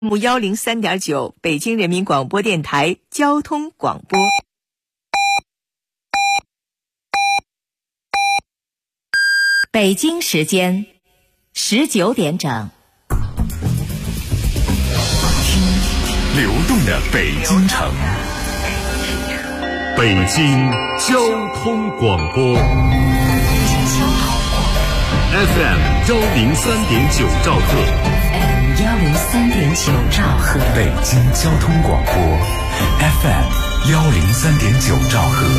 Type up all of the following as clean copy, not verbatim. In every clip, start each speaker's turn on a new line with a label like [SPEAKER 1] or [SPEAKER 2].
[SPEAKER 1] 103.9北京人民广播电台交通广播。北京时间19点整。
[SPEAKER 2] 听流动的北京城，北京交通广播 FM 103.9兆赫
[SPEAKER 3] 103.9兆赫，
[SPEAKER 2] 北京交通广播 FM 103.9兆赫。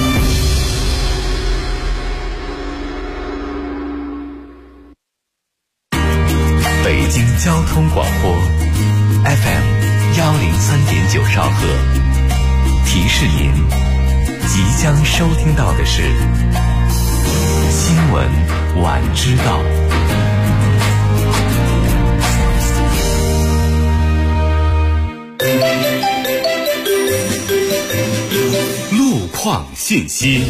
[SPEAKER 2] 北京交通广播 FM 103.9兆赫。提示您，即将收听到的是新闻晚知道。路况信息。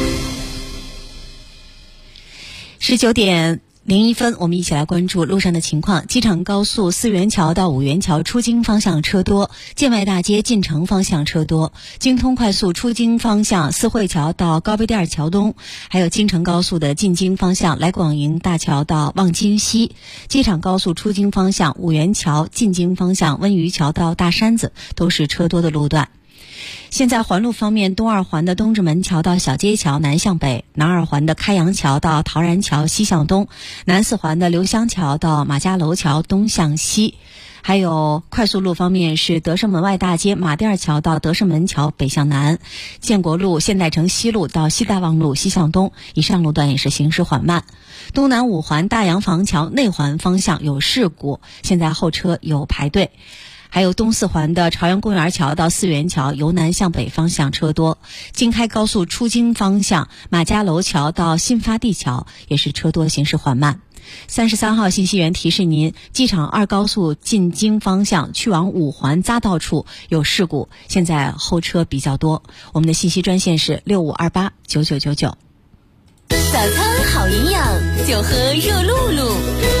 [SPEAKER 3] 19点01分，我们一起来关注路上的情况。机场高速四元桥到五元桥出京方向车多，建外大街进城方向车多，京通快速出京方向四惠桥到高碑店桥东，还有京承高速的进京方向来广营大桥到望京西，机场高速出京方向五元桥进京方向温榆桥到大山子都是车多的路段。现在环路方面，东二环的东直门桥到小街桥南向北，南二环的开阳桥到陶然桥西向东，南四环的刘香桥到马家楼桥东向西。还有快速路方面是德胜门外大街马甸桥到德胜门桥北向南，建国路现代城西路到西大望路西向东，以上路段也是行驶缓慢。东南五环大洋房桥内环方向有事故，现在后车有排队。还有东四环的朝阳公园桥到四元桥由南向北方向车多，京开高速出京方向马家楼桥到新发地桥也是车多，行驶缓慢。33号信息员提示您，机场二高速进京方向去往五环匝道处有事故，现在后车比较多。我们的信息专线是65289999。
[SPEAKER 4] 早餐好营养，就喝热露露。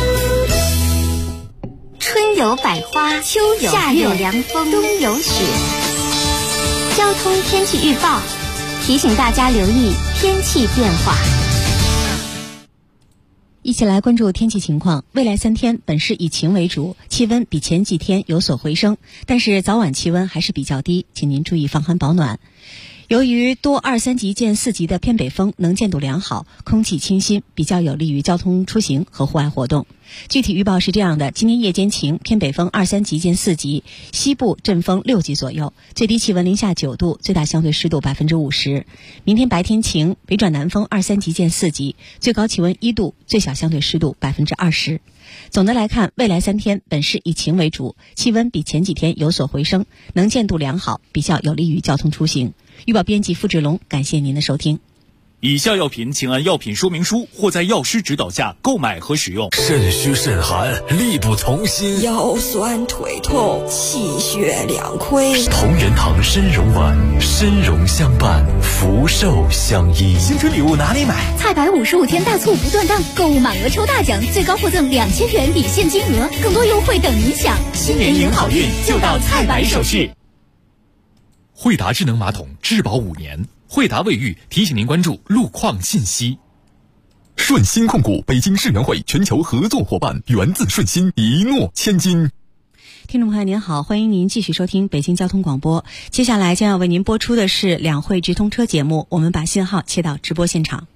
[SPEAKER 5] 春有百花，秋有夏有凉风，冬有雪。交通天气预报提醒大家留意天气变化。
[SPEAKER 3] 一起来关注天气情况。未来3天本市以晴为主，气温比前几天有所回升，但是早晚气温还是比较低，请您注意防寒保暖。由于多2、3级见4级的偏北风，能见度良好，空气清新，比较有利于交通出行和户外活动。具体预报是这样的：今天夜间晴，偏北风2、3级见4级，西部阵风6级左右，最低气温零下9度，最大相对湿度50%。明天白天晴，北转南风2、3级见4级，最高气温1度，最小相对湿度20%。总的来看，未来3天本市以晴为主，气温比前几天有所回升，能见度良好，比较有利于交通出行。预报编辑付志龙，感谢您的收听。
[SPEAKER 6] 以下药品请按药品说明书或在药师指导下购买和使用。
[SPEAKER 7] 肾虚肾寒，力不从心，
[SPEAKER 8] 腰酸腿痛，气血两亏。
[SPEAKER 7] 同仁堂参茸丸，参茸相伴，福寿相依。
[SPEAKER 9] 新春礼物哪里买？
[SPEAKER 10] 菜百55天大促不断档，购物满额抽大奖，最高获赠2000元抵现金额，更多优惠等您享。
[SPEAKER 6] 新年迎好运，就到菜百首饰。
[SPEAKER 2] 惠达智能马桶质保5年，惠达卫浴提醒您关注路况信息。顺鑫控股北京世园会全球合作伙伴，源自顺鑫，一诺千金。
[SPEAKER 3] 听众朋友您好，欢迎您继续收听北京交通广播。接下来将要为您播出的是两会直通车节目，我们把信号切到直播现场。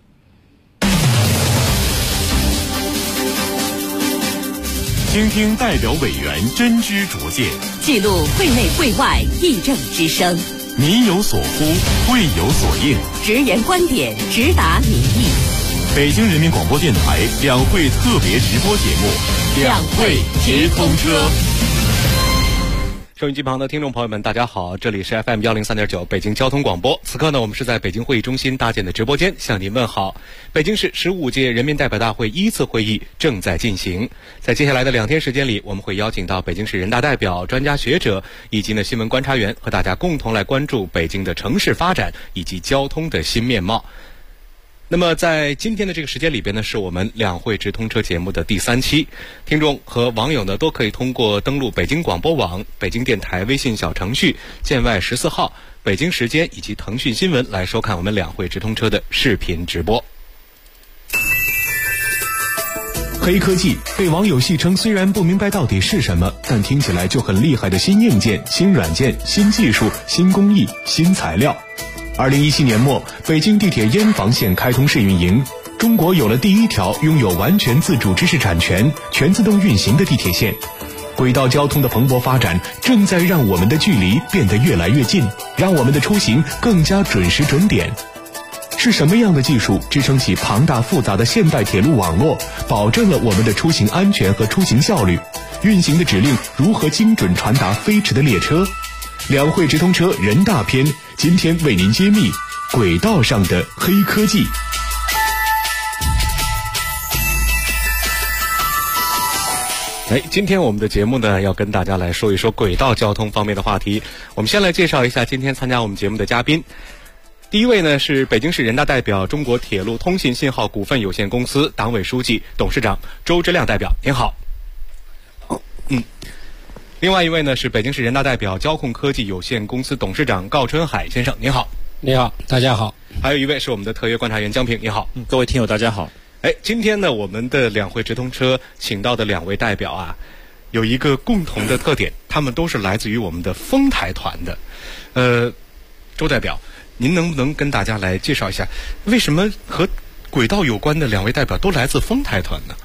[SPEAKER 2] 听听代表委员真知灼见，
[SPEAKER 4] 记录会内会外议政之声，
[SPEAKER 2] 民有所呼，会有所应，
[SPEAKER 4] 直言观点，直达民意。
[SPEAKER 2] 北京人民广播电台两会特别直播节目《两会直通车》。
[SPEAKER 11] 收音机旁的听众朋友们，大家好，这里是 FM 103.9北京交通广播。此刻呢，我们是在北京会议中心搭建的直播间向您问好。北京市15届人民代表大会1次会议正在进行，在接下来的2天时间里，我们会邀请到北京市人大代表、专家学者以及新闻观察员，和大家共同来关注北京的城市发展以及交通的新面貌。 那么在今天的这个时间里边呢，是我们两会直通车节目的第3期。听众和网友呢都可以通过登录北京广播网、北京电台微信小程序、建外14号、北京时间以及腾讯新闻来收看我们两会直通车的视频直播。
[SPEAKER 9] 黑科技被网友戏称虽然不明白到底是什么，但听起来就很厉害的新硬件、新软件、新技术、新工艺、新材料。2017年末，北京地铁燕房线开通试运营，中国有了第一条拥有完全自主知识产权、全自动运行的地铁线。轨道交通的蓬勃发展正在让我们的距离变得越来越近，让我们的出行更加准时准点。是什么样的技术支撑起庞大复杂的现代铁路网络，保证了我们的出行安全和出行效率？运行的指令如何精准传达飞驰的列车？两会直通车人大篇，今天为您揭秘轨道上的黑科技。
[SPEAKER 11] 今天我们的节目呢，要跟大家来说一说轨道交通方面的话题。我们先来介绍一下今天参加我们节目的嘉宾。第一位呢是北京市人大代表、中国铁路通信信号股份有限公司党委书记、董事长周之亮代表，您好。另外一位呢是北京市人大代表、交控科技有限公司董事长郜春海先生，您好。
[SPEAKER 12] 你好，大家好。
[SPEAKER 11] 还有一位是我们的特约观察员江平，你好。
[SPEAKER 13] 各位听友大家好。
[SPEAKER 11] 今天呢，我们的两会直通车请到的2位代表啊，有一个共同的特点，他们都是来自于我们的丰台团的。周代表，您能不能跟大家来介绍一下，为什么和轨道有关的2位代表都来自丰台团呢？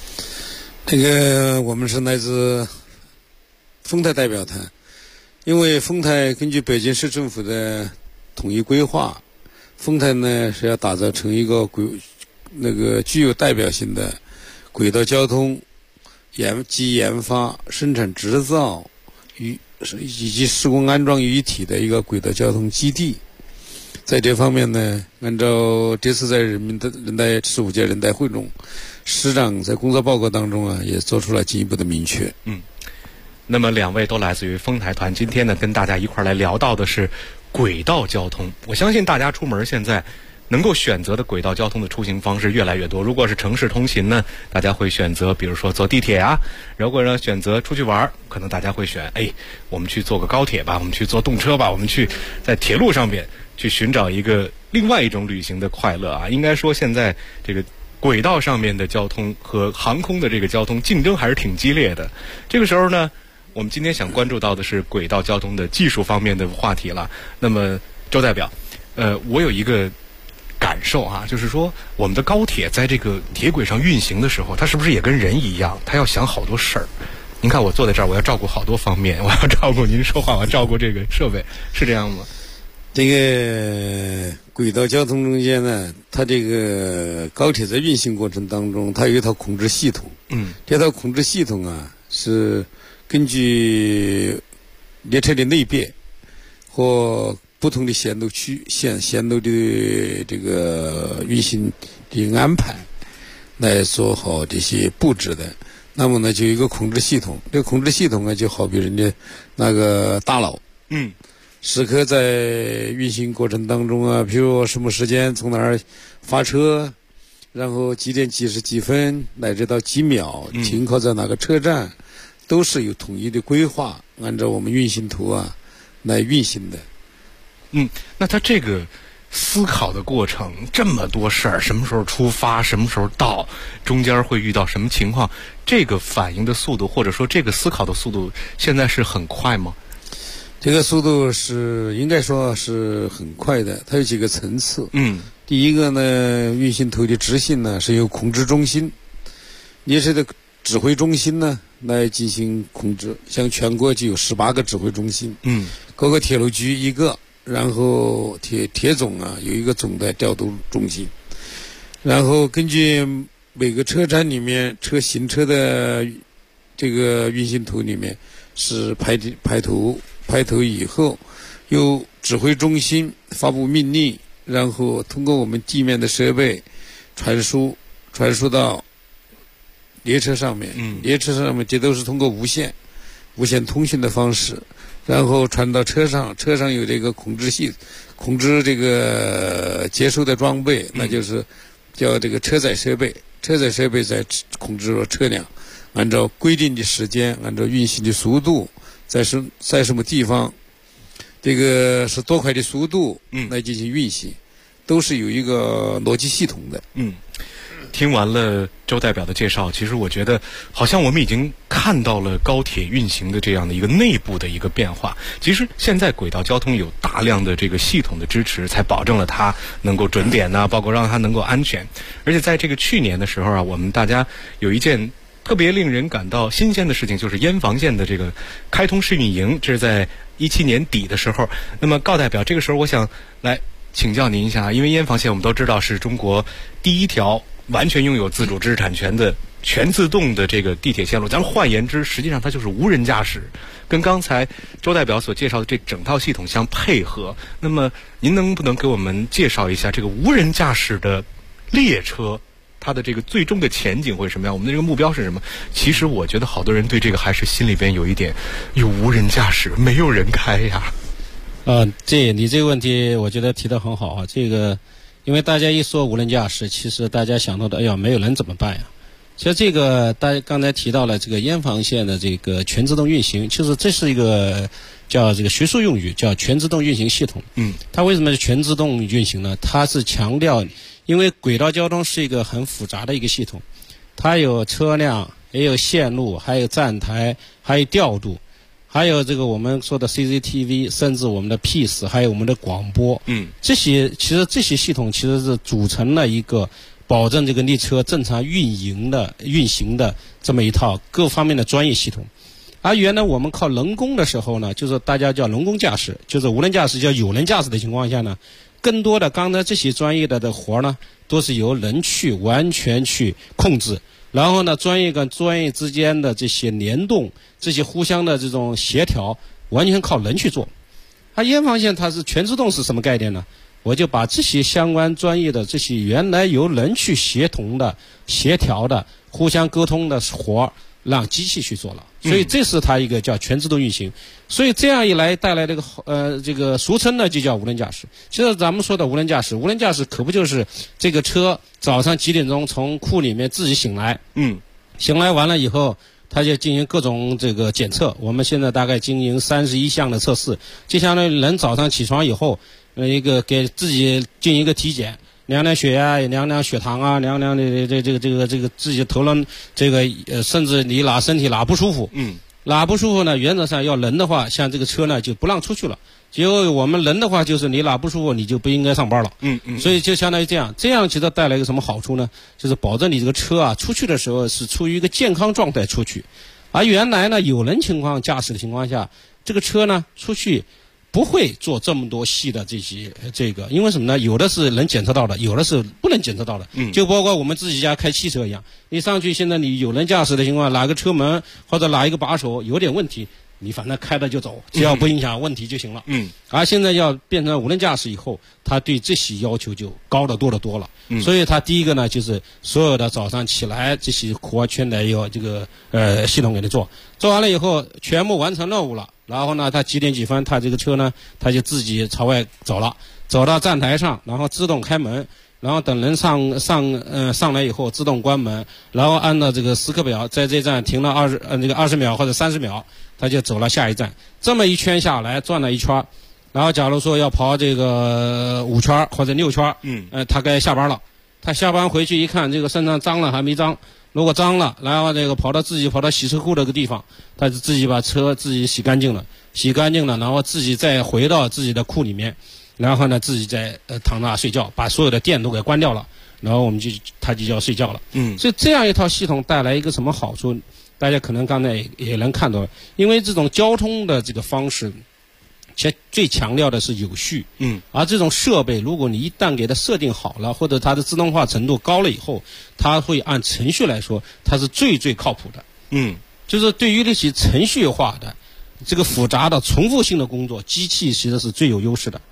[SPEAKER 12] 我们是来自丰台代表团，因为丰台根据北京市政府的统一规划，丰台呢是要打造成一个具有代表性的轨道交通研发、生产制造以及施工安装于一体的一个轨道交通基地。在这方面呢，按照这次在人大15届人大会中，市长在工作报告当中啊，也做出了进一步的明确。
[SPEAKER 11] 那么2位都来自于丰台团，今天呢跟大家一块来聊到的是轨道交通。我相信大家出门现在能够选择的轨道交通的出行方式越来越多。如果是城市通勤呢，大家会选择比如说坐地铁啊；如果呢选择出去玩，可能大家会选我们去坐个高铁吧，我们去坐动车吧，我们去在铁路上面去寻找一个另外一种旅行的快乐啊。应该说现在这个轨道上面的交通和航空的这个交通竞争还是挺激烈的。这个时候呢，我们今天想关注到的是轨道交通的技术方面的话题了。那么周代表，我有一个感受啊，就是说我们的高铁在这个铁轨上运行的时候，它是不是也跟人一样，它要想好多事儿？您看我坐在这儿，我要照顾好多方面，我要照顾您说话，我要照顾这个设备，是这样吗？
[SPEAKER 12] 这个轨道交通中间呢，它这个高铁在运行过程当中，它有一套控制系统。这套控制系统啊，是根据列车的类别或不同的线路的这个运行的安排来做好这些布置的。那么呢，就有一个控制系统。这个控制系统啊，就好比人家那个大脑。时刻在运行过程当中啊，比如什么时间从哪儿发车，然后几点几十几分乃至到几秒停靠在哪个车站，都是有统一的规划，按照我们运行图啊来运行的。
[SPEAKER 11] 那它这个思考的过程这么多事儿，什么时候出发，什么时候到，中间会遇到什么情况，这个反应的速度或者说这个思考的速度现在是很快吗？
[SPEAKER 12] 这个速度是应该说是很快的，它有几个层次。第一个呢，运行图的执行呢是由控制中心、列车的指挥中心呢来进行控制。像全国就有18个指挥中心，各个铁路局一个，然后铁总啊有一个总的调度中心，然后根据每个车站里面行车的这个运行图里面是排头以后，由指挥中心发布命令，然后通过我们地面的设备传输到列车上面。列车上面这都是通过无线无线通讯的方式，然后传到车上，车上有这个控制这个接收的装备，那就是叫这个车载设备，车载设备在控制了车辆，按照规定的时间，按照运行的速度，在什么地方，这个是多快的速度来进行运行，都是有一个逻辑系统的。
[SPEAKER 11] 听完了周代表的介绍，其实我觉得好像我们已经看到了高铁运行的这样的一个内部的一个变化。其实现在轨道交通有大量的这个系统的支持，才保证了它能够准点包括让它能够安全。而且在这个去年的时候啊，我们大家有一件特别令人感到新鲜的事情，就是燕房线的这个开通试运营，这是在2017年底的时候。那么高代表，这个时候我想来请教您一下，因为燕房线我们都知道是中国第一条完全拥有自主知识产权的全自动的这个地铁线路，咱们换言之，实际上它就是无人驾驶，跟刚才周代表所介绍的这整套系统相配合。那么您能不能给我们介绍一下这个无人驾驶的列车，它的这个最终的前景会什么样？我们的这个目标是什么？其实我觉得好多人对这个还是心里边有一点，有无人驾驶没有人开呀。
[SPEAKER 13] 你这个问题我觉得提得很好啊。这个因为大家一说无人驾驶，其实大家想到的，哎呀，没有人怎么办呀？其实这个大家刚才提到了这个燕房线的这个全自动运行，其实这是一个叫这个学术用语，叫全自动运行系统。它为什么是全自动运行呢？它是强调，因为轨道交通是一个很复杂的一个系统，它有车辆，也有线路，还有站台，还有调度，还有这个我们说的 CCTV， 甚至我们的 PIS， 还有我们的广播。这些系统其实是组成了一个保证这个列车正常运行的这么一套各方面的专业系统。而原来我们靠人工的时候呢，就是大家叫人工驾驶，就是无人驾驶叫有人驾驶的情况下呢，更多的刚才这些专业的活呢，都是由人去完全去控制。然后呢，专业跟专业之间的这些联动，这些互相的这种协调，完全靠人去做。燕房线它是全自动是什么概念呢？我就把这些相关专业的这些原来由人去协同的、协调的、互相沟通的活，让机器去做了。所以这是它一个叫全自动运行。所以这样一来带来这个俗称呢就叫无人驾驶。其实咱们说的无人驾驶可不就是这个车早上几点钟从库里面自己醒来，醒来完了以后，它就进行各种这个检测。我们现在大概经营31项的测试，就相当于人早上起床以后，一个给自己进行一个体检。量量血压，量量血糖啊，量量这个自己头轮这个甚至你身体哪不舒服，哪不舒服呢？原则上要人的话，像这个车呢就不让出去了。结果我们人的话就是你哪不舒服你就不应该上班了。所以就相当于这样其实带来一个什么好处呢？就是保证你这个车啊出去的时候是处于一个健康状态出去。而原来呢有人情况驾驶的情况下，这个车呢出去不会做这么多细的这个，因为什么呢？有的是能检测到的，有的是不能检测到的。就包括我们自己家开汽车一样，你上去现在你有人驾驶的情况，哪个车门或者哪一个把手有点问题，你反正开了就走，只要不影响问题就行了。而现在要变成无人驾驶以后，它对这些要求就高得多得多了。所以它第一个呢，就是所有的早上起来这些活全得要这个系统给你做完了以后，全部完成任务了。然后呢，它几点几分，它这个车呢，它就自己朝外走了，走到站台上，然后自动开门，然后等人上来以后自动关门，然后按照这个时刻表，在这站停了20秒或者30秒，它就走了下一站。这么一圈下来，转了一圈，然后假如说要跑这个5圈或者6圈，他该下班了。他下班回去一看，这个身上脏了还没脏。如果脏了，然后这个跑到洗车库这个地方，他就自己把车自己洗干净了，然后自己再回到自己的库里面，然后呢自己再躺那睡觉，把所有的电都给关掉了，然后他就要睡觉了。所以这样一套系统带来一个什么好处？大家可能刚才也能看到，因为这种交通的这个方式，其实最强调的是有序。而这种设备，如果你一旦给它设定好了，或者它的自动化程度高了以后，它会按程序来说，它是最靠谱的。就是对于那些程序化的、这个复杂的、重复性的工作，机器其实是最有优势的。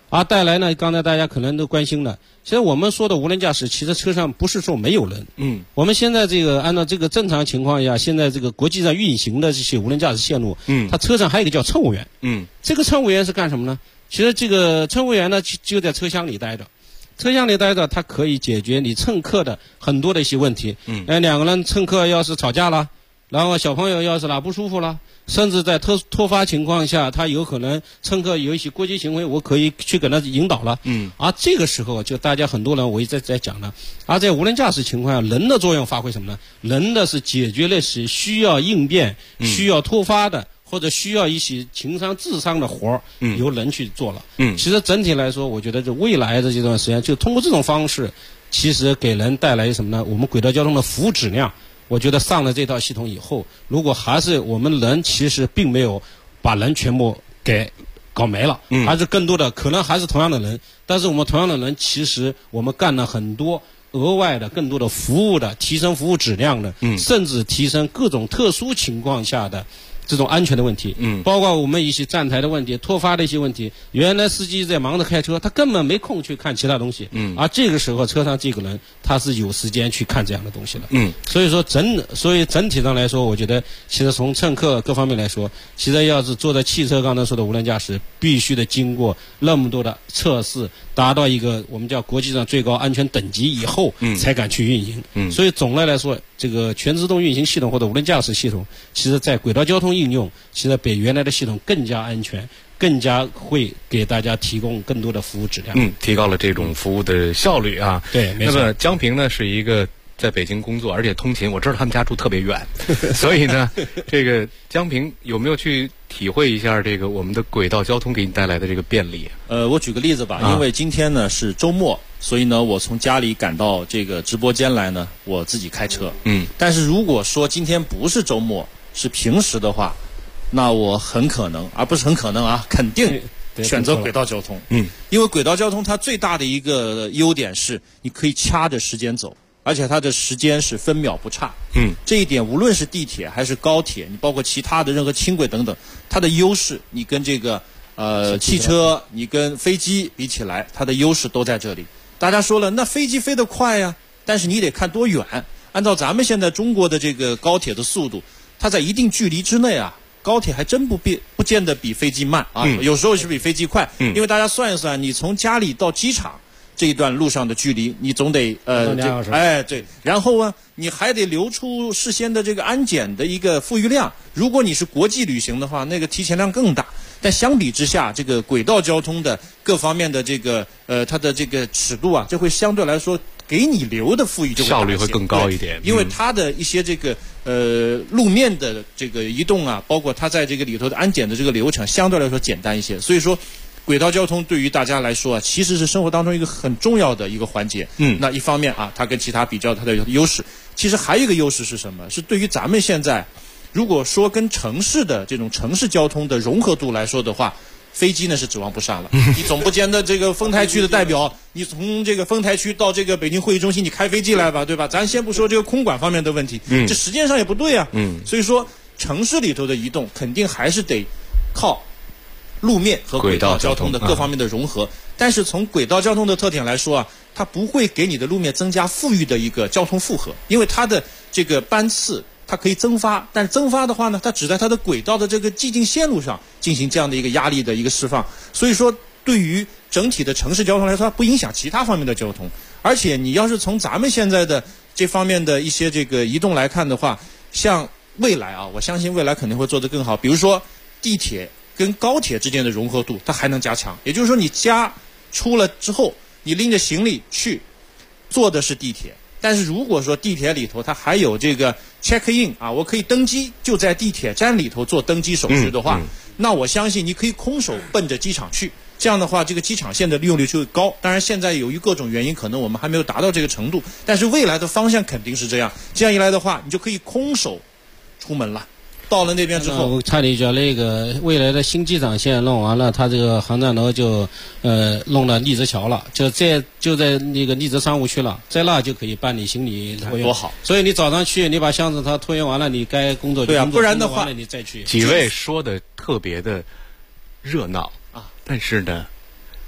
[SPEAKER 13] 带来呢，刚才大家可能都关心了，其实我们说的无人驾驶，其实车上不是说没有人。我们现在这个按照这个正常情况下，现在这个国际上运行的这些无人驾驶线路，它车上还有一个叫乘务员。这个乘务员是干什么呢？其实这个乘务员呢就在车厢里待着。车厢里待着，它可以解决你乘客的很多的一些问题。两个人乘客要是吵架了，然后小朋友要是哪不舒服了，甚至在突发情况下，他有可能乘客有一些过激行为，我可以去给他引导了。而这个时候就大家很多人我一直在讲了，而在无人驾驶情况下，人的作用发挥什么呢？人的是解决类似需要应变、需要突发的。或者需要一些情商、智商的活儿，由人去做了。其实整体来说，我觉得这未来的这段时间，就通过这种方式，其实给人带来什么呢？我们轨道交通的服务质量，我觉得上了这套系统以后，如果还是我们人其实并没有把人全部给搞没了，还是更多的可能还是同样的人，但是我们同样的人，其实我们干了很多额外的、更多的服务的，提升服务质量的，甚至提升各种特殊情况下的。这种安全的问题，包括我们一些站台的问题、突发的一些问题。原来司机在忙着开车，他根本没空去看其他东西，而这个时候车上这个人他是有时间去看这样的东西的。所以说整体上来说，我觉得其实从乘客各方面来说，其实要是坐在汽车刚才说的无人驾驶，必须得经过那么多的测试，达到一个我们叫国际上最高安全等级以后，才敢去运营。所以总的来说，这个全自动运行系统或者无人驾驶系统，其实在轨道交通应用，其实比原来的系统更加安全，更加会给大家提供更多的服务质量。
[SPEAKER 11] 提高了这种服务的效率啊。
[SPEAKER 13] 对，没错。
[SPEAKER 11] 那么江平呢是一个在北京工作，而且通勤，我知道他们家住特别远，所以呢，这个江平有没有去体会一下这个我们的轨道交通给你带来的这个便利？
[SPEAKER 14] 我举个例子吧，因为今天呢是周末，所以呢我从家里赶到这个直播间来呢，我自己开车。但是如果说今天不是周末，是平时的话，那我很可能，而不是很可能啊，肯定选择轨道交通。因为轨道交通它最大的一个优点是，你可以掐着时间走。而且它的时间是分秒不差。这一点无论是地铁还是高铁，你包括其他的任何轻轨等等，它的优势，你跟这个汽车，你跟飞机比起来，它的优势都在这里。大家说了，那飞机飞得快呀，但是你得看多远。按照咱们现在中国的这个高铁的速度，它在一定距离之内啊，高铁还真不见得比飞机慢啊，有时候是比飞机快。因为大家算一算，你从家里到机场这一段路上的距离，你总得对，然后啊，你还得留出事先的这个安检的一个富裕量。如果你是国际旅行的话，那个提前量更大。但相比之下，这个轨道交通的各方面的这个它的这个尺度啊，这会相对来说给你留的富裕就会
[SPEAKER 11] 效率会更高一点。
[SPEAKER 14] 因为它的一些这个路面的这个移动啊，包括它在这个里头的安检的这个流程相对来说简单一些，所以说。轨道交通对于大家来说啊，其实是生活当中一个很重要的一个环节。那一方面啊，它跟其他比较它的优势，其实还有一个优势是什么？是对于咱们现在，如果说跟城市的这种城市交通的融合度来说的话，飞机呢是指望不上了。你总不见得这个丰台区的代表，你从这个丰台区到这个北京会议中心，你开飞机来吧，对吧？咱先不说这个空管方面的问题，这时间上也不对啊。所以说城市里头的移动肯定还是得靠路面和轨道交通的各方面的融合，但是从轨道交通的特点来说啊，它不会给你的路面增加富裕的一个交通负荷，因为它的这个班次它可以增发，但是增发的话呢，它只在它的轨道的这个既定线路上进行这样的一个压力的一个释放，所以说对于整体的城市交通来说，它不影响其他方面的交通。而且你要是从咱们现在的这方面的一些这个移动来看的话，像未来啊，我相信未来肯定会做得更好，比如说地铁跟高铁之间的融合度，它还能加强。也就是说，你家出了之后，你拎着行李去，坐的是地铁。但是如果说地铁里头它还有这个 check in 啊，我可以登机，就在地铁站里头做登机手续的话，那我相信你可以空手奔着机场去。这样的话，这个机场线的利用率就会高。当然，现在由于各种原因，可能我们还没有达到这个程度，但是未来的方向肯定是这样。这样一来的话，你就可以空手出门了。到了那边之后，
[SPEAKER 13] 我插一句，那个未来的新机场线弄完了，它这个航站楼就弄了荔枝桥了，就在那个荔枝商务区了，在那就可以办理行李托运，
[SPEAKER 14] 多好！
[SPEAKER 13] 所以你早上去，你把箱子它托运完了，你该工作就工作，
[SPEAKER 14] 不然的话
[SPEAKER 13] 你再去。
[SPEAKER 11] 几位说的特别的热闹啊，但是呢，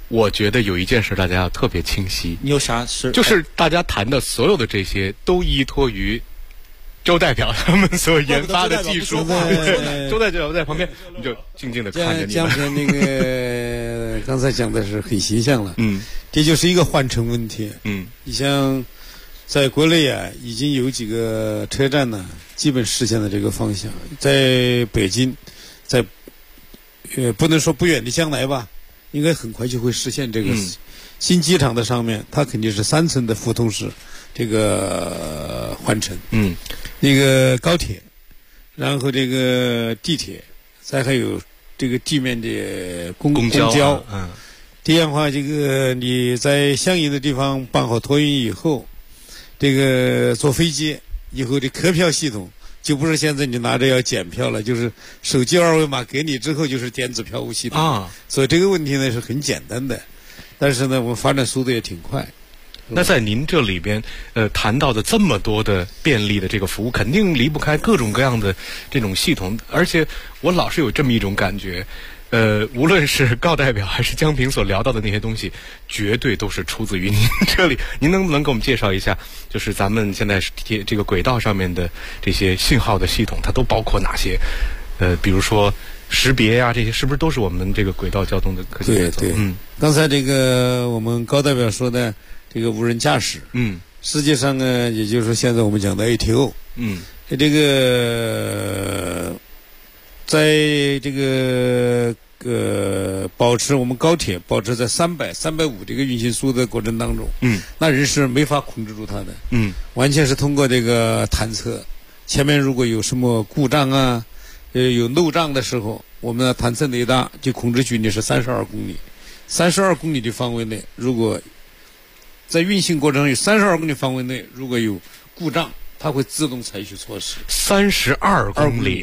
[SPEAKER 11] 我觉得有一件事大家要特别清晰。
[SPEAKER 14] 你有啥事？
[SPEAKER 11] 就是大家谈的所有的这些都依托于周代表他们所研发的技术。周代表在旁边，你就静静的看着你。
[SPEAKER 12] 江平那个刚才讲的是很形象了。这就是一个换乘问题。你像在国内啊，已经有几个车站呢，基本实现了这个方向。在北京，在不能说不远的将来吧，应该很快就会实现这个新机场的上面，它肯定是3层的互通式这个换乘。那个高铁，然后这个地铁，再还有这个地面的公交。这样的话，这个你在相应的地方办好托运以后，这个坐飞机以后的客票系统就不是现在你拿着要检票了，就是手机二维码给你之后就是电子票务系统。所以这个问题呢是很简单的，但是呢我们发展速度也挺快。
[SPEAKER 11] 那在您这里边，谈到的这么多的便利的这个服务，肯定离不开各种各样的这种系统。而且我老是有这么一种感觉，无论是高代表还是江平所聊到的那些东西，绝对都是出自于您这里。您能不能给我们介绍一下，就是咱们现在这个轨道上面的这些信号的系统，它都包括哪些？比如说识别呀，这些是不是都是我们这个轨道交通的科技元素？
[SPEAKER 12] 对，刚才这个我们高代表说的这个无人驾驶，实际上呢，也就是说现在我们讲的 ATO，这个在这个保持我们高铁保持在300、350这个运行速度的过程当中，那人是没法控制住它的，完全是通过这个探测，前面如果有什么故障啊，有漏障的时候，我们的探测雷达就控制距离是32公里，32公里的范围内，如果在运行过程有32公里范围内如果有故障，它会自动采取措施。
[SPEAKER 11] 32公里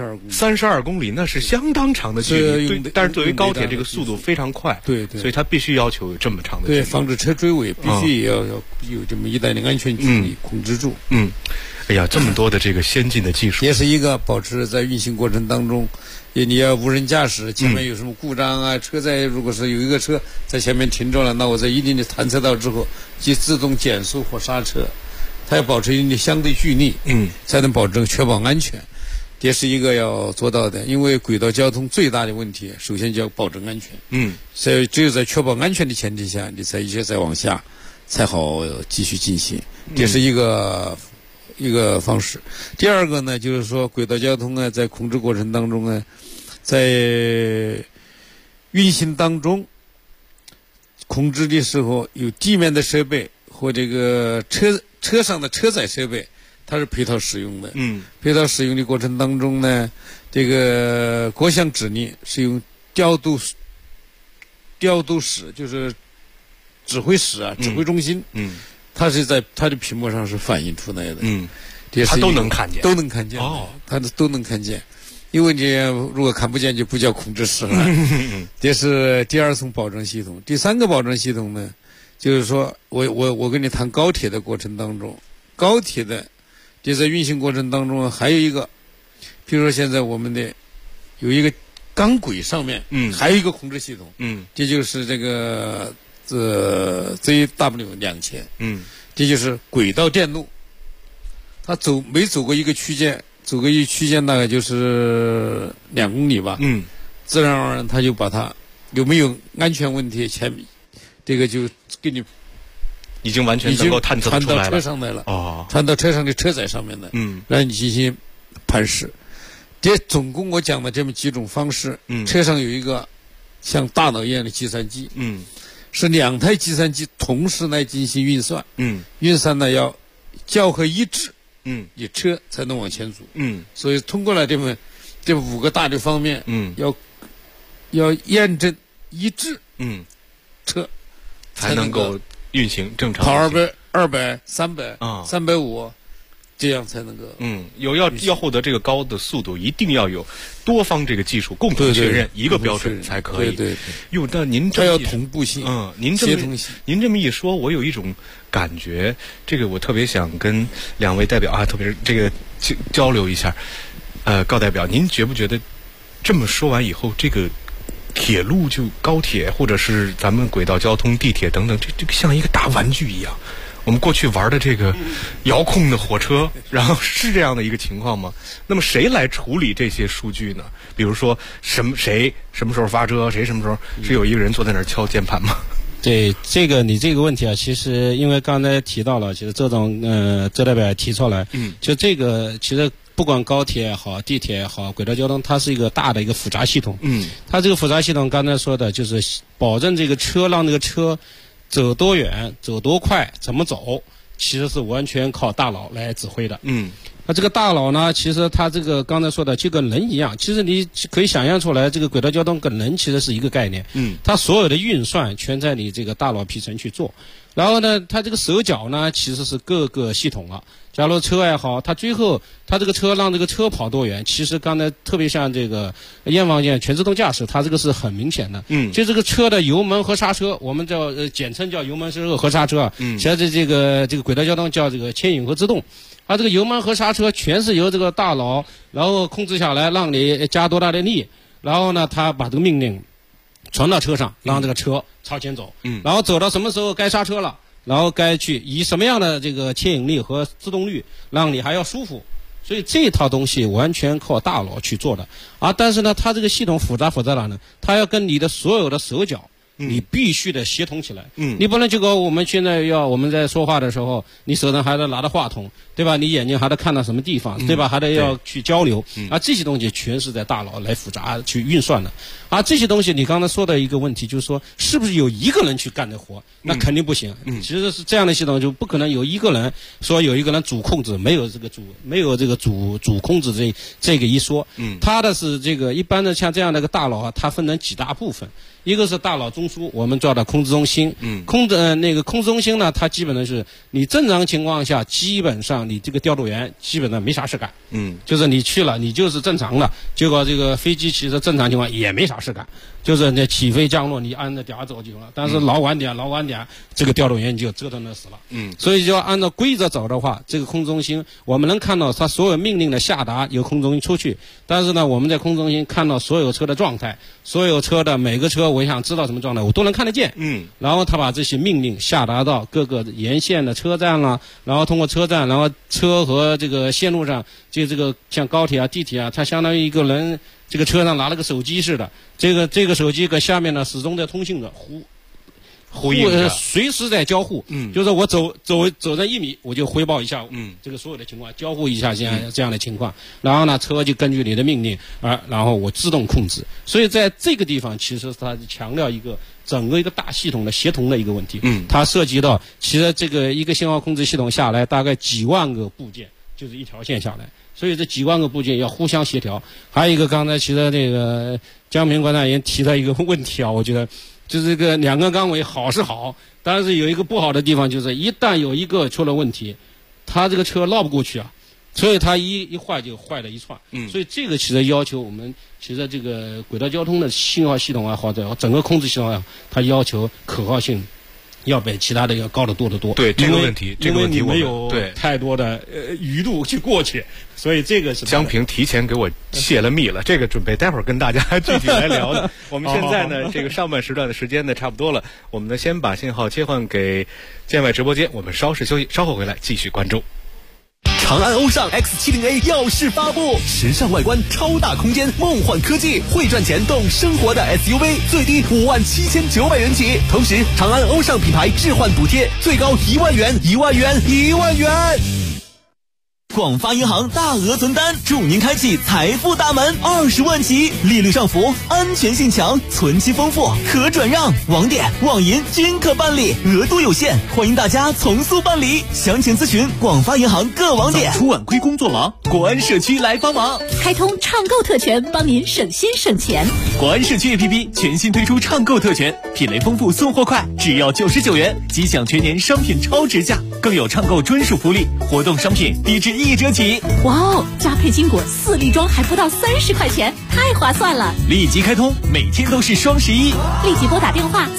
[SPEAKER 11] ，32公里，那是相当长的距离。对，但是作为高铁这个速度非常快，
[SPEAKER 12] 对，
[SPEAKER 11] 所以它必须要求有这么长的距离。
[SPEAKER 12] 对，防止车追尾，必须也要有这么一定的安全距离控制住。
[SPEAKER 11] 哎呀，这么多的这个先进的技术，
[SPEAKER 12] 也是一个保持在运行过程当中，你要无人驾驶，前面有什么故障啊，车在如果是有一个车在前面停着了，那我在一定的探测到之后，即自动减速或刹车，它要保持一定的相对距离，才能保证确保安全，这是一个要做到的。因为轨道交通最大的问题，首先就要保证安全，所以只有在确保安全的前提下，你才一切再往下才好继续进行，这是一个方式。第二个呢，就是说轨道交通呢，在控制过程当中呢，在运行当中控制的时候，有地面的设备或这个车上的车载设备，它是配套使用的。配套使用的过程当中呢，这个各项指令是用调度室，就是指挥室啊，指挥中心。它是在它的屏幕上是反映出来的，
[SPEAKER 11] 它都能看见，
[SPEAKER 12] 它都能看见。因为你如果看不见，就不叫控制室了。这是第2层保障系统。第3个保障系统呢，就是说我跟你谈高铁的过程当中，高铁的这在运行过程当中还有一个，比如说现在我们的有一个钢轨上面，还有一个控制系统，这就是这个ZW2000，这就是轨道电路。它每走过一个区间，大概就是2公里吧，自然而然它就把它有没有安全问题，这个就给你
[SPEAKER 11] 已经完全能够探测出来了，
[SPEAKER 12] 传到车上来了，传到车上的车载上面的，让你进行判识。这总共我讲的这么几种方式，车上有一个像大脑一样的计算机，是2台计算机同时来进行运算，运算呢要校核一致，你车才能往前走，所以通过了这5个大的方面，要验证一致，车
[SPEAKER 11] 才能够运行正常，
[SPEAKER 12] 跑200、300、350，这样才能够。
[SPEAKER 11] 要获得这个高的速度，一定要有多方这个技术共同确认一个标准才可以。
[SPEAKER 12] 对。
[SPEAKER 11] 但您
[SPEAKER 12] 这要同步性，
[SPEAKER 11] 您这么一说，我有一种感觉，这个我特别想跟2位代表啊，特别是这个交流一下。高代表，您觉不觉得这么说完以后，这个铁路就高铁或者是咱们轨道交通、地铁等等，这个像一个大玩具一样。我们过去玩的这个遥控的火车，然后是这样的一个情况吗？那么谁来处理这些数据呢？比如说谁什么时候发车，谁什么时候，是有一个人坐在那儿敲键盘吗？
[SPEAKER 13] 对，你这个问题啊，其实因为刚才提到了，其实这种周代表提出来，就这个其实不管高铁也好，地铁也好，轨道交通它是一个大的一个复杂系统。它这个复杂系统刚才说的就是保证这个车让这个车走多远、走多快、怎么走，其实是完全靠大脑来指挥的。那这个大脑呢，其实它这个刚才说的就跟人一样，其实你可以想象出来，这个轨道交通跟人其实是一个概念。它所有的运算全在你这个大脑皮层去做。然后呢，它这个手脚呢，其实是各个系统了。假如车也好，它最后它这个车让这个车跑多远，其实刚才特别像这个验房件全自动驾驶，它这个是很明显的。就这个车的油门和刹车，我们叫简称叫油门和刹车啊。现在这个轨道交通叫这个牵引和制动。它这个油门和刹车全是由这个大脑然后控制下来，让你加多大的力，然后呢，它把这个命令传到车上，让这个车朝前走。然后走到什么时候该刹车了，然后该去以什么样的这个牵引力和制动力让你还要舒服。所以这套东西完全靠大脑去做的。但是呢，它这个系统复杂在哪呢？它要跟你的所有的手脚你必须得协同起来。你不能就跟我们现在我们在说话的时候，你手上还得拿着话筒，对吧？你眼睛还得看到什么地方，对吧？还得要去交流。这些东西全是在大脑来复杂去运算的。这些东西你刚才说的一个问题就是说，是不是有一个人去干这活？那肯定不行。其实是这样的系统就不可能有一个人说有一个人主控制，没有这个主控制这个一说。它的是这个一般的像这样的一个大脑它分成几大部分。一个是大脑中枢，我们叫的控制中心。控制中心呢，它基本上是你正常情况下，基本上你这个调度员基本上没啥事干。就是你去了，你就是正常的，结果这个飞机其实正常情况也没啥事干，就是那起飞降落你按着点走就行了。但是老晚点，这个调度员就折腾的死了。所以就要按照规则走的话，这个控制中心我们能看到它所有命令的下达由控制中心出去，但是呢，我们在控制中心看到所有车的状态，所有车的每个车我想知道什么状态，我都能看得见。然后他把这些命令下达到各个沿线的车站了，然后通过车站，然后车和这个线路上，就这个像高铁地铁它相当于一个人这个车上拿了个手机似的，这个手机跟下面呢始终在通信着，呼应着，随时在交互。就是我走上1米，我就汇报一下这个所有的情况，交互一下这样的情况。然后呢，车就根据你的命令然后我自动控制。所以在这个地方，其实它强调一个整个一个大系统的协同的一个问题。它涉及到其实这个一个信号控制系统下来，大概几万个部件，就是一条线下来。所以这几万个部件要互相协调。还有一个刚才其实那个江平观察员提到一个问题我觉得就是这个两个钢尾好是好，但是有一个不好的地方，就是一旦有一个出了问题，它这个车绕不过去所以它一坏就坏了一串。所以这个其实要求我们其实这个轨道交通的信号系统或者整个控制系统它要求可靠性要比其他的要高得多得多。
[SPEAKER 11] 对这个问题，
[SPEAKER 13] 因为你没有太多的余度去过去，所以这个是
[SPEAKER 11] 江平提前给我泄了密了。这个准备待会儿跟大家具体来聊的。我们现在呢，这个上半时段的时间呢差不多了，我们呢先把信号切换给建外直播间，我们稍事休息，稍后回来继续关注。
[SPEAKER 7] 长安欧尚 X70A 耀世发布，时尚外观，超大空间，梦幻科技，会赚钱懂生活的 SUV， 最低57900元起。同时，长安欧尚品牌置换补贴最高1万元，1万元，1万元。广发银行大额存单，祝您开启财富大门，20万起，利率上浮，安全性强，存期丰富，可转让，网点、网银均可办理，额度有限，欢迎大家从速办理。详情咨询广发银行各网点。
[SPEAKER 2] 早出晚归工作忙，国安社区来帮忙，
[SPEAKER 10] 开通畅购特权，帮您省心省钱。
[SPEAKER 2] 国安社区 APP 全新推出畅购特权，品类丰富，送货快，只要99元，即享全年商品超值价，更有畅购专属福利，活动商品低至1折起。
[SPEAKER 10] 哇哦，加配金果4粒装还不到30块钱，太划算了！
[SPEAKER 2] 立即开通，每天都是双11。
[SPEAKER 10] 立即拨打电话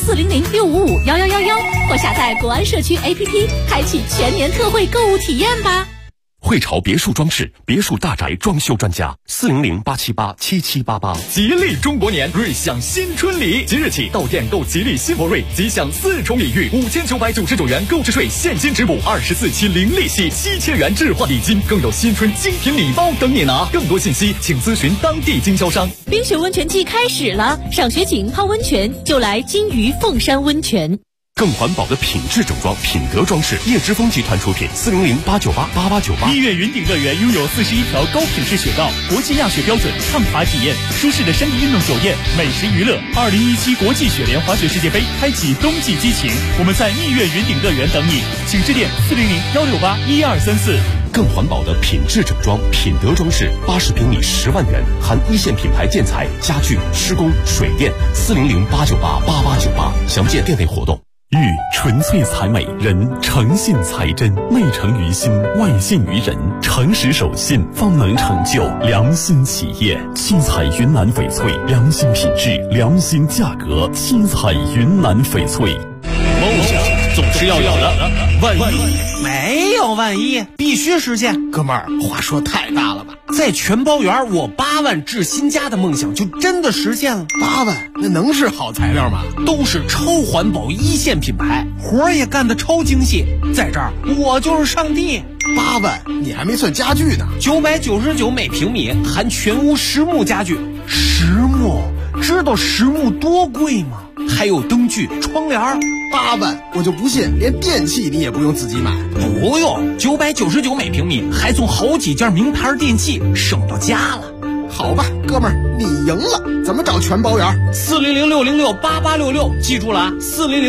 [SPEAKER 10] 400-655-1111，或下载国安社区 APP， 开启全年特惠购物体验吧。
[SPEAKER 15] 汇潮别墅装饰，别墅大宅装修专家，400-878-7788。
[SPEAKER 6] 吉利中国年，瑞享新春礼，即日起到店购吉利新博瑞，即享4重礼遇，5999元购置税现金直补，24期零利息，7000元置换礼金，更有新春精品礼包等你拿。更多信息请咨询当地经销商。
[SPEAKER 16] 冰雪温泉季开始了，赏雪景泡温泉就来金鱼凤山温泉。
[SPEAKER 15] 更环保的品质整装，品德装饰，叶之峰集团出品，400-898-8898。
[SPEAKER 6] 蜜月云顶乐园拥有41条高品质雪道，国际亚雪标准，抗滑体验，舒适的山地运动酒店，美食娱乐。2017国际雪联滑雪世界杯开启冬季激情，我们在蜜月云顶乐园等你，请致电400-168-1234。
[SPEAKER 15] 更环保的品质整装，品德装饰，80平米10万元，含一线品牌建材、家具、施工、水电，400-898-8898。详见店内活动。
[SPEAKER 17] 玉纯粹才美，人诚信才真，内诚于心，外信于人，诚实守信方能成就良心企业。七彩云南翡翠，良心品质，良心价格。七彩云南翡翠。
[SPEAKER 18] 梦想总是要有的，万一没有万一，必须实现。哥们儿，话说太大了吧？在全包园，我8万置新家的梦想就真的实现了。
[SPEAKER 19] 8万，那能是好材料吗？
[SPEAKER 18] 都是超环保一线品牌，活儿也干得超精细。在这儿，我就是上帝。
[SPEAKER 19] 8万，你还没算家具呢。
[SPEAKER 18] 999每平米，含全屋实木家具。实木，知道实木多贵吗？还有灯具、窗帘。
[SPEAKER 19] 8万，我就不信连电器你也不用自己买。
[SPEAKER 18] 不用，999每平米，还送好几件名牌电器，省到家了。
[SPEAKER 19] 好吧，哥们儿，你赢了。怎么找全包园
[SPEAKER 18] ？400-606-8866，记住了啊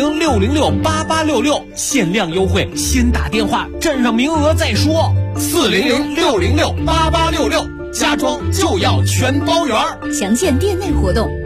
[SPEAKER 18] ！400-606-8866，限量优惠，先打电话，占上名额再说。400-606-8866，家装就要全包园。
[SPEAKER 10] 详见店内活动。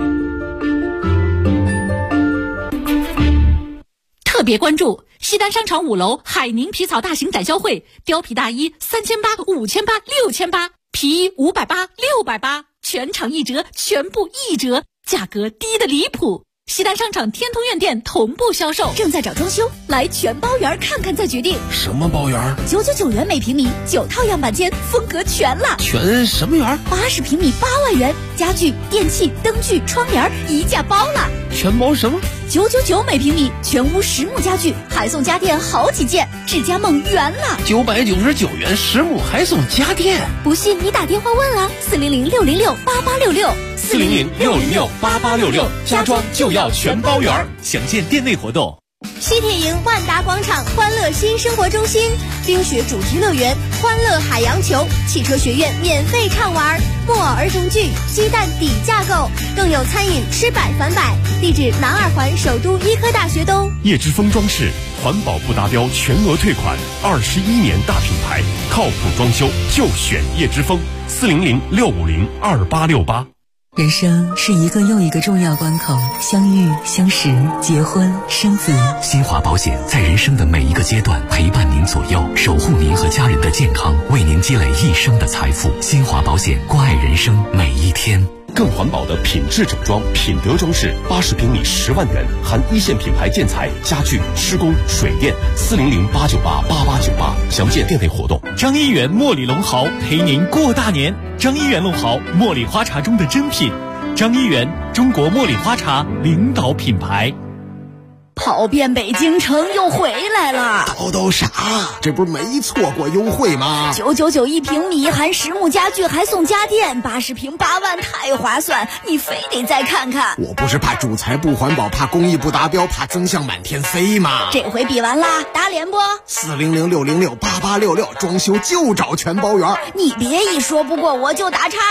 [SPEAKER 16] 特别关注西单商场5楼海宁皮草大型展销会，貂皮大衣3800、5800、6800，皮衣580、680，全场1折，全部1折，价格低得离谱。西单商场天通苑店同步销售，
[SPEAKER 10] 正在找装修，来全包园看看再决定。
[SPEAKER 19] 什么包园
[SPEAKER 10] ？999元每平米，9套样板间，风格全了。
[SPEAKER 19] 全什么园
[SPEAKER 10] ？80平米8万元，家具、电器、灯具、窗帘一价包了。
[SPEAKER 19] 全包什么
[SPEAKER 10] ？999每平米，全屋实木家具，还送家电好几件，智家梦圆了。
[SPEAKER 19] 999元实木还送家电，
[SPEAKER 10] 不信你打电话问啊，400-606-8866。
[SPEAKER 6] 400-606-8866，家装就要全包圆。详见店内活动。
[SPEAKER 5] 西铁营万达广场欢乐新生活中心、冰雪主题乐园、欢乐海洋球、汽车学院免费畅玩、木偶儿童剧、鸡蛋底架构，更有餐饮吃百返百。地址南2环首都医科大学东。
[SPEAKER 17] 叶之峰装饰，环保不达标全额退款，21年大品牌，靠谱装修就选叶之峰。400-650-2868。
[SPEAKER 20] 人生是一个又一个重要关口，相遇、相识、结婚、生子。
[SPEAKER 2] 新华保险在人生的每一个阶段陪伴您左右，守护您和家人的健康，为您积累一生的财富。新华保险，关爱人生每一天。
[SPEAKER 15] 更环保的品质整装，品德装饰，80平米10万元，含一线品牌建材、家具、施工、水电，400-898-8898。详见店内活动。
[SPEAKER 6] 张一元茉莉龙豪陪您过大年。张一元龙豪，茉莉花茶中的珍品。张一元，中国茉莉花茶领导品牌。
[SPEAKER 10] 跑遍北京城又回来了，
[SPEAKER 19] 叨啥？这不是没错过优惠吗
[SPEAKER 10] ？999一平米，含实木家具还送家电，80平8万，太划算！你非得再看看。
[SPEAKER 19] 我不是怕主材不环保，怕工艺不达标，怕增项满天飞吗？
[SPEAKER 10] 这回比完啦，打脸不
[SPEAKER 19] ？400-606-8866，装修就找全包园。
[SPEAKER 10] 你别一说不过我就打岔。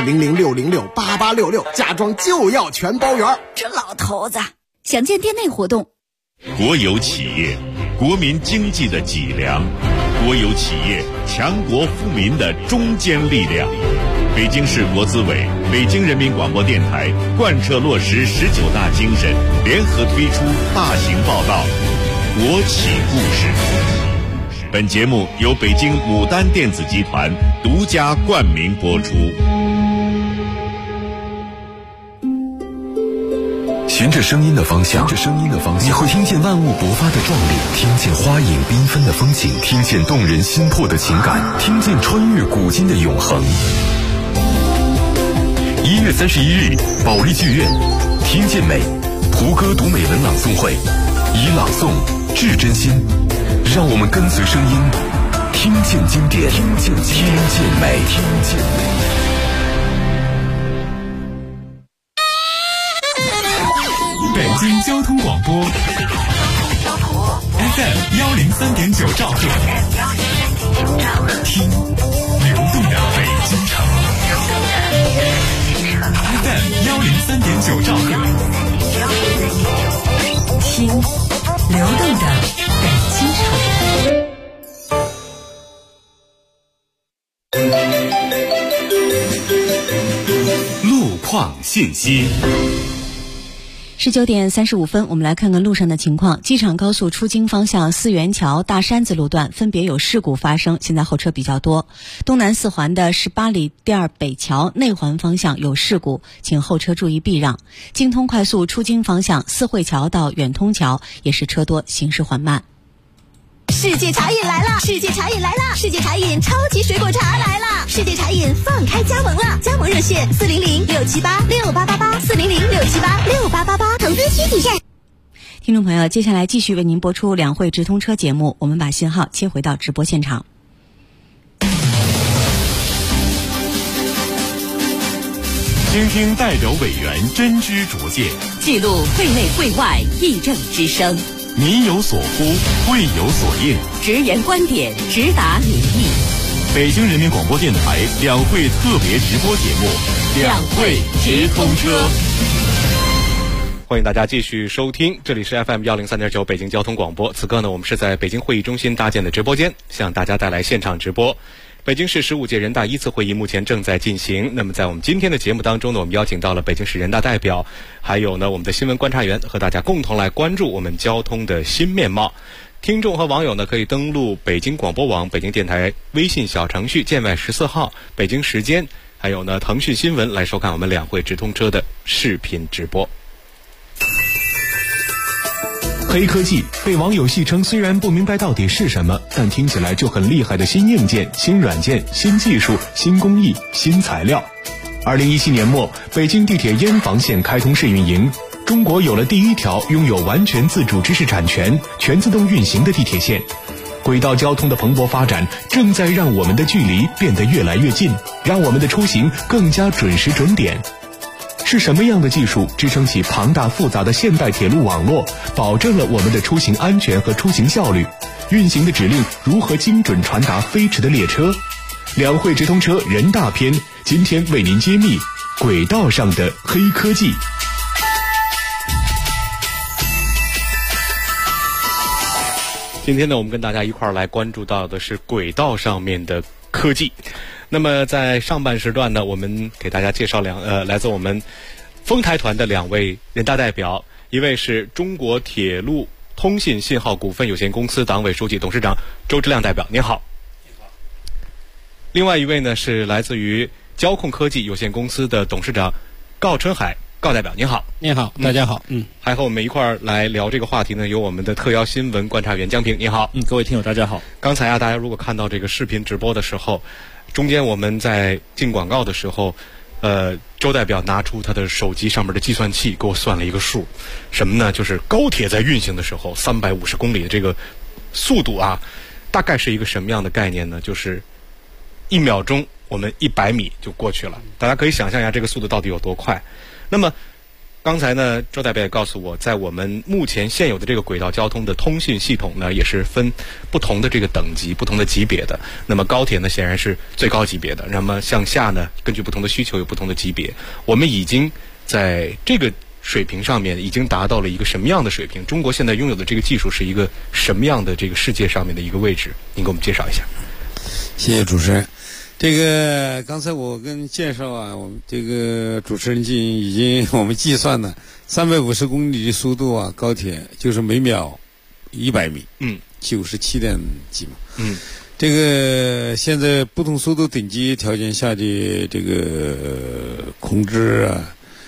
[SPEAKER 19] 400-606-8866，家装就要全包园。
[SPEAKER 10] 这老头子。详见店内活动。
[SPEAKER 21] 国有企业，国民经济的脊梁；国有企业，强国富民的中坚力量。北京市国资委、北京人民广播电台贯彻落实19大精神，联合推出大型报道《国企故事》。本节目由北京牡丹电子集团独家冠名播出。
[SPEAKER 17] 循着声音的方向，你会听见万物勃发的壮丽，听见花影缤纷的风景，听见动人心魄的情感，听见穿越古今的永恒。1月31日，保利剧院，听见美，胡歌读美文朗诵会，以朗诵致真心，让我们跟随声音，听见经典，听见美，听见美。
[SPEAKER 2] 北京交通广播 FM 103.9兆赫，听流动的北京城。FM 103.9兆赫，
[SPEAKER 20] 听流动的北京城。
[SPEAKER 2] 路况信息。
[SPEAKER 3] 19点35分，我们来看看路上的情况。机场高速出京方向四元桥、大山子路段分别有事故发生，现在后车比较多。东南四环的18里店北桥内环方向有事故，请后车注意避让。京通快速出京方向四惠桥到远通桥也是车多，行驶缓慢。
[SPEAKER 5] 世界茶饮来了！世界茶饮来了！世界茶饮超级水果茶来了！世界茶饮放开加盟了！加盟热线400-678-6888，400-678-6888，投资需谨慎。
[SPEAKER 3] 听众朋友，接下来继续为您播出两会直通车节目，我们把信号切回到直播现场。
[SPEAKER 2] 倾听代表委员真知灼见，
[SPEAKER 16] 记录会内会外议政之声。
[SPEAKER 2] 民有所呼，会有所应，
[SPEAKER 16] 直言观点，直达民意。
[SPEAKER 2] 北京人民广播电台两会特别直播节目《两会直通车》，
[SPEAKER 11] 欢迎大家继续收听，这里是 FM 103.9北京交通广播。此刻呢，我们是在北京会议中心搭建的直播间，向大家带来现场直播。北京市15届人大1次会议目前正在进行。那么在我们今天的节目当中呢，我们邀请到了北京市人大代表，还有呢我们的新闻观察员，和大家共同来关注我们交通的新面貌。听众和网友呢可以登录北京广播网、北京电台微信小程序建外14号、北京时间，还有呢腾讯新闻来收看我们两会直通车的视频直播。
[SPEAKER 9] 黑科技被网友戏称虽然不明白到底是什么，但听起来就很厉害的新硬件、新软件、新技术、新工艺、新材料。2017年末，北京地铁燕房线开通试运营，中国有了第一条拥有完全自主知识产权、全自动运行的地铁线。轨道交通的蓬勃发展正在让我们的距离变得越来越近，让我们的出行更加准时准点。是什么样的技术支撑起庞大复杂的现代铁路网络，保证了我们的出行安全和出行效率？运行的指令如何精准传达飞驰的列车？两会直通车人大篇，今天为您揭秘轨道上的黑科技。
[SPEAKER 11] 今天呢，我们跟大家一块儿来关注到的是轨道上面的科技。那么在上半时段呢，我们给大家介绍来自我们丰台团的两位人大代表，一位是中国铁路通信信号股份有限公司党委书记、董事长周之亮代表，您好。另外一位呢是来自于交控科技有限公司的董事长高春海，高代表，您好。
[SPEAKER 13] 您好，大家好。
[SPEAKER 11] 还和我们一块儿来聊这个话题呢，有我们的特邀新闻观察员江平，您好。
[SPEAKER 14] 各位听友大家好。
[SPEAKER 11] 刚才大家如果看到这个视频直播的时候，中间我们在进广告的时候，周代表拿出他的手机上面的计算器给我算了一个数，什么呢？就是高铁在运行的时候350公里的这个速度啊，大概是一个什么样的概念呢？就是1秒钟我们100米就过去了，大家可以想象一下这个速度到底有多快。那么刚才呢，周代表也告诉我，在我们目前现有的这个轨道交通的通信系统呢，也是分不同的这个等级、不同的级别的。那么高铁呢，显然是最高级别的。那么向下呢，根据不同的需求有不同的级别。我们已经在这个水平上面已经达到了一个什么样的水平？中国现在拥有的这个技术是一个什么样的这个世界上面的一个位置？您给我们介绍一下。
[SPEAKER 12] 谢谢主持人。这个刚才我跟介绍啊，我们这个主持人已经我们计算了350公里的速度啊，高铁就是每秒100米，97点几嘛。这个现在不同速度等级条件下的这个控制啊，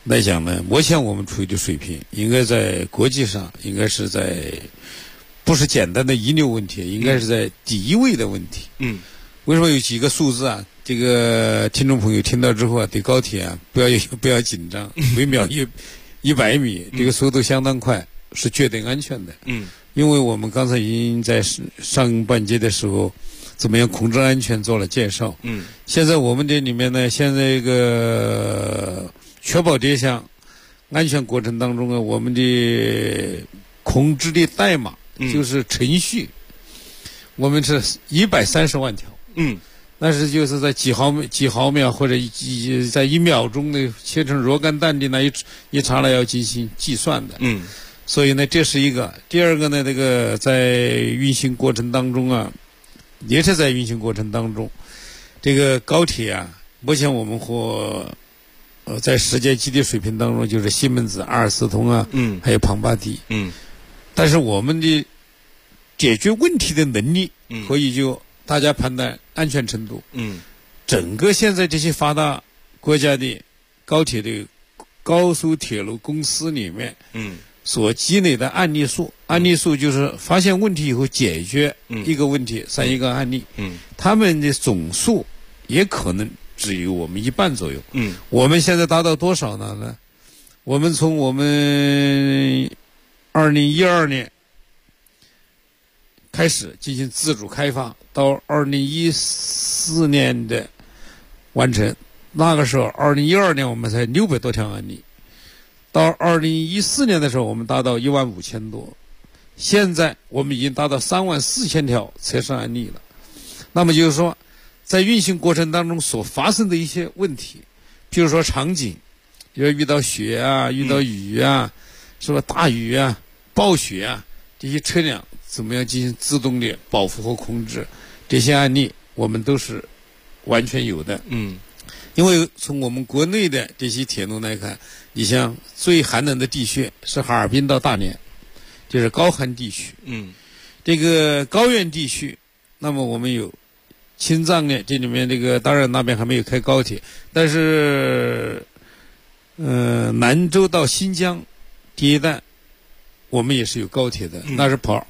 [SPEAKER 12] 来讲呢，目前我们处于的水平，应该在国际上应该是在不是简单的遗留问题，应该是在第一位的问题。为什么有几个数字啊？这个听众朋友听到之后啊，对高铁啊不要紧张，每秒100米，这个速度相当快，是绝对安全的。因为我们刚才已经在上半节的时候，怎么样控制安全做了介绍。现在我们这里面呢，现在这个确保这项安全过程当中啊，我们的控制的代码就是程序，我们是130万条。那是就是在几毫秒或者在1秒钟的切成若干单的那一刹那要进行计算的。所以呢，这是一个。第二个呢，这个在运行过程当中啊，也是在运行过程当中，这个高铁啊，目前我们在世界基地水平当中，就是西门子、阿尔斯通啊，还有庞巴迪。但是我们的解决问题的能力，可以就大家判断安全程度。整个现在这些发达国家的高铁的高速铁路公司里面，所积累的案例数就是发现问题以后解决一个问题算一个案例。他们的总数也可能只有我们1半左右。我们现在达到多少呢？我们从我们2012年开始进行自主开发，到2014年的完成，那个时候2012年我们才600多条案例，到2014年的时候我们达到15000多，现在我们已经达到34000条测试案例了。那么就是说，在运行过程当中所发生的一些问题，比如说场景，比如遇到雪啊，遇到雨啊，是吧？大雨啊，暴雪啊，这些车辆怎么样进行自动的保护和控制，这些案例我们都是完全有的。因为从我们国内的这些铁路来看，你像最寒冷的地区是哈尔滨到大连，就是高寒地区。这个高原地区，那么我们有青藏的，这里面这个当然那边还没有开高铁，但是兰州到新疆第一站我们也是有高铁的，那是跑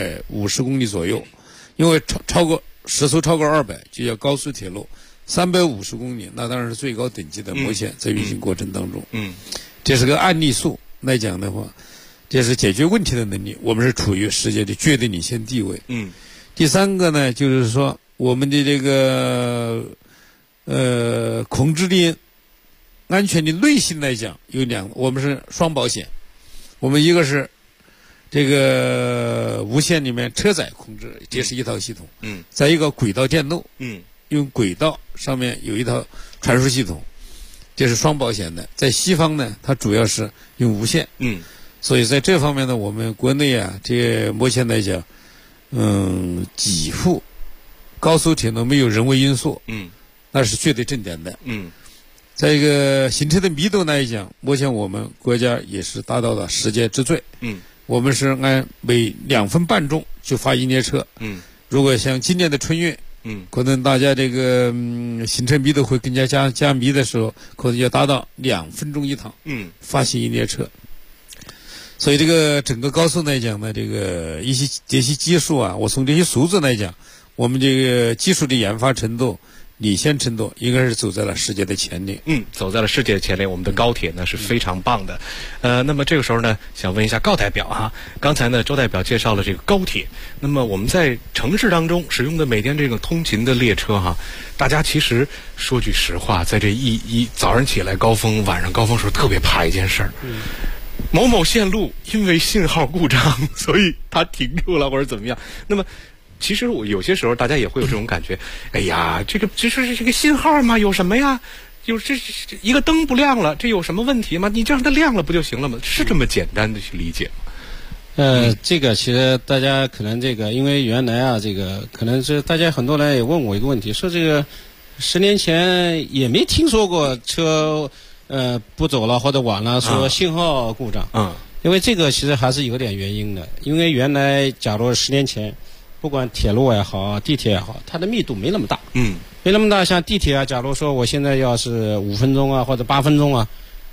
[SPEAKER 12] 250公里左右，因为时速超过200就叫高速铁路，350公里那当然是最高等级的，目前在运行过程当中。这是个案例数来讲的话，这是解决问题的能力，我们是处于世界的绝对领先地位。第三个呢，就是说我们的这个控制的安全的类型来讲有2个，我们是双保险，我们一个是这个无线里面车载控制，这是一套系统。再一个轨道电路，用轨道上面有一套传输系统，这是双保险的。在西方呢，它主要是用无线。所以在这方面呢，我们国内啊，这目前来讲，几乎高速铁路没有人为因素，那是绝对正点的。在一个行车的密度来讲，目前我们国家也是达到了世界之最。我们是按每2分半钟就发1列车。如果像今年的春运，可能大家这个行车密度会更加加密的时候，可能要达到2分钟一趟，发行1列车。所以这个整个高速来讲呢，这些技术啊，我从这些数字来讲，我们这个技术的研发程度、领先程度应该是走在了世界的前列。
[SPEAKER 11] 走在了世界的前列，我们的高铁呢是非常棒的。那么这个时候呢，想问一下高代表哈，刚才呢周代表介绍了这个高铁，那么我们在城市当中使用的每天这个通勤的列车哈，大家其实说句实话，在这一早上起来高峰、晚上高峰时候，特别怕一件事儿。某某线路因为信号故障，所以它停住了或者怎么样。那么其实我有些时候大家也会有这种感觉，哎呀，这是这个信号嘛，有什么呀？有这一个灯不亮了，这有什么问题吗？你就让它亮了不就行了吗？是这么简单的去理解吗？
[SPEAKER 13] 这个其实大家可能这个，因为原来啊，这个可能是大家很多人也问我一个问题，说这个10年前也没听说过车不走了或者晚了，说信号故障。因为这个其实还是有点原因的，因为原来假如10年前，不管铁路也好，地铁也好，它的密度没那么大。没那么大。像地铁啊，假如说我现在要是5分钟啊或者8分钟啊，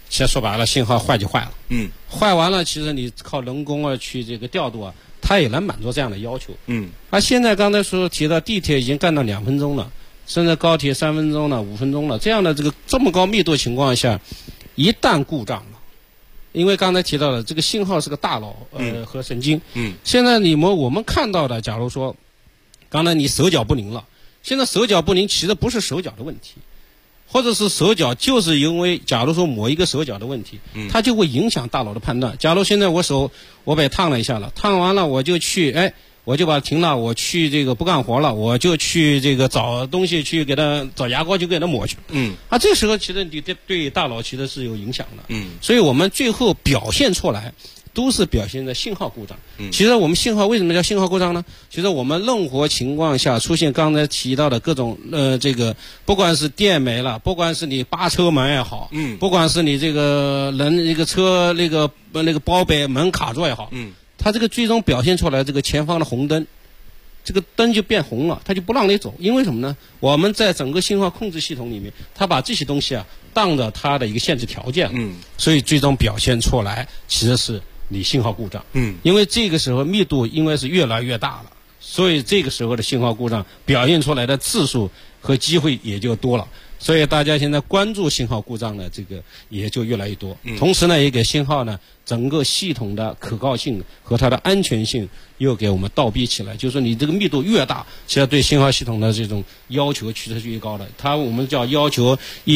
[SPEAKER 13] 其实说白了，信号坏就坏了。
[SPEAKER 11] 嗯，
[SPEAKER 13] 坏完了，其实你靠人工啊去这个调度啊，它也能满足这样的要求。
[SPEAKER 11] 嗯，
[SPEAKER 13] 而现在刚才说提到地铁已经干到2分钟了，甚至高铁3分钟了、5分钟了，这样的这么高密度情况下，一旦故障了，因为刚才提到了这个信号是个大脑和神经。现在我们看到的，假如说刚才你手脚不灵了，现在手脚不灵其实不是手脚的问题。或者是手脚，就是因为假如说某一个手脚的问题，它就会影响大脑的判断。假如现在我手我被烫了一下了，烫完了我就去我就把它停了，我去这个不干活了，我就去这个找东西去给它找牙膏去给它抹去。这时候其实你对大脑其实是有影响的。所以我们最后表现出来都是表现在信号故障。其实我们信号为什么叫信号故障呢？其实我们任何情况下出现刚才提到的各种这个，不管是电没了，不管是你扒车门也好，不管是你这个人这个车那个包被门卡住也好，它这个最终表现出来这个前方的红灯，这个灯就变红了，它就不让你走。因为什么呢？我们在整个信号控制系统里面，它把这些东西啊当着它的一个限制条件，所以最终表现出来其实是你信号故障。因为这个时候密度因为是越来越大了，所以这个时候的信号故障表现出来的次数和机会也就多了。所以大家现在关注信号故障的这个也就越来越多。同时呢，也给信号呢整个系统的可靠性和它的安全性又给我们倒逼起来。就是说你这个密度越大，其实对信号系统的这种要求其实是越高的。我们叫要求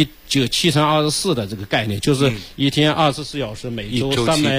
[SPEAKER 13] 7×24的这个概念，就是一天24小时，每周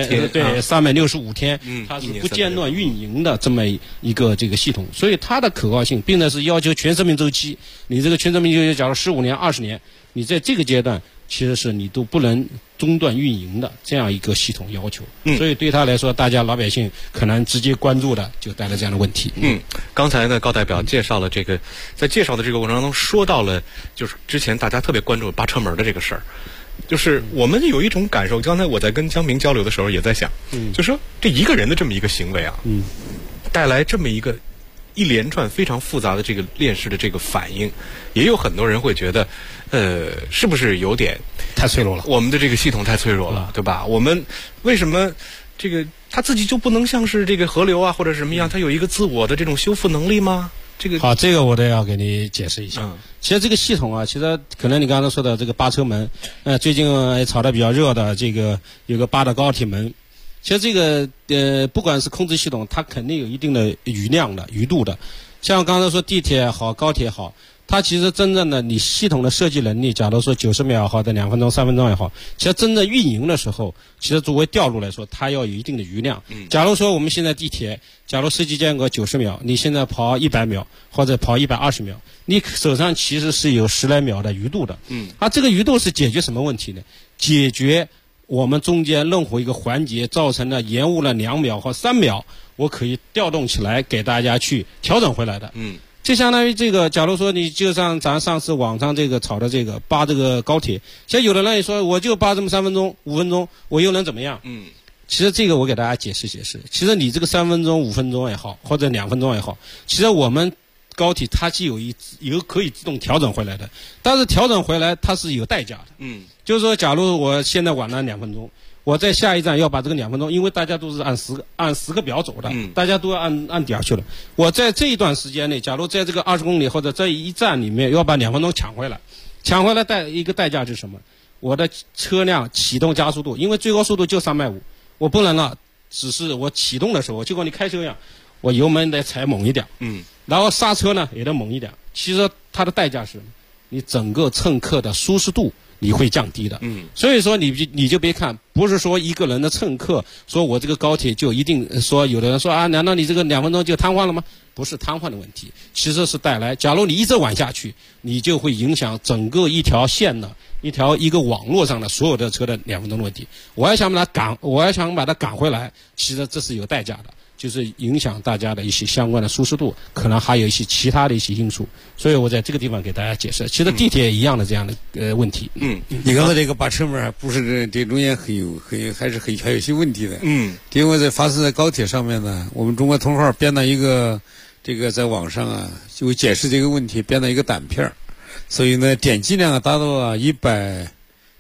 [SPEAKER 13] 365天，它是不间断运营的这么一个这个系统。所以它的可靠性并且是要求全生命周期。你这个全生命周期假如15年、20年，你在这个阶段其实是你都不能中断运营的这样一个系统要求。所以对他来说，大家老百姓可能直接关注的就带来这样的问题。
[SPEAKER 11] 刚才呢，高代表介绍了这个，在介绍的这个过程当中说到了，就是之前大家特别关注扒车门的这个事儿。就是我们有一种感受，刚才我在跟江平交流的时候也在想，就说这一个人的这么一个行为啊，带来这么一连串非常复杂的这个链式的这个反应，也有很多人会觉得，是不是有点
[SPEAKER 13] 太脆弱了？我
[SPEAKER 11] 们的这个系统太脆弱了，对吧？我们为什么这个它自己就不能像是这个河流啊或者什么样，它有一个自我的这种修复能力吗？
[SPEAKER 13] 好，这个我都要给你解释一下。其实这个系统啊，其实可能你刚才说的这个扒车门，最近炒得比较热的这个有个扒的高铁门。其实这个不管是控制系统，它肯定有一定的余度的。像刚才说地铁也好，高铁也好，它其实真正的你系统的设计能力，假如说90秒也好，在2分钟、3分钟也好，其实真正运营的时候，其实作为调度来说，它要有一定的余量。假如说我们现在地铁，假如设计间隔90秒，你现在跑100秒或者跑120秒，你手上其实是有10来秒的余度的。这个余度是解决什么问题呢？解决我们中间任何一个环节造成了延误了2秒或3秒，我可以调动起来给大家去调整回来的。就相当于这个，假如说你就像咱上次网上这个炒的这个扒这个高铁，其实有的人也说我就扒这么3分钟、5分钟，我又能怎么样？其实这个我给大家解释解释。其实你这个3分钟、5分钟也好，或者2分钟也好，其实我们高铁它是有可以自动调整回来的，但是调整回来它是有代价的。就是说，假如我现在晚了2分钟，我在下一站要把这个2分钟，因为大家都是按10个表走的，大家都要按点去了。我在这一段时间内，假如在这个20公里或者这一站里面要把2分钟抢回来一个代价是什么？我的车辆启动加速度，因为最高速度就350，我不能了，只是我启动的时候，就跟你开车一样，我油门得踩猛一点，然后刹车呢也得猛一点。其实它的代价是什么？你整个乘客的舒适度你会降低的。所以说你就别看，不是说一个人的乘客说我这个高铁就一定说，有的人说啊，难道你这个2分钟就瘫痪了吗？不是瘫痪的问题，其实是带来，假如你一直晚下去，你就会影响整个一条线的一个网络上的所有的车的2分钟的问题。我要想把它赶回来，其实这是有代价的，就是影响大家的一些相关的舒适度，可能还有一些其他的一些因素。所以我在这个地方给大家解释，其实地铁也一样的这样的问题。
[SPEAKER 12] 你刚才这个扒车门不是这中间还有些问题的。因为在发生在高铁上面呢，我们中国通号编了一个这个在网上啊就解释这个问题，编了一个胆片，所以呢点击量达到了100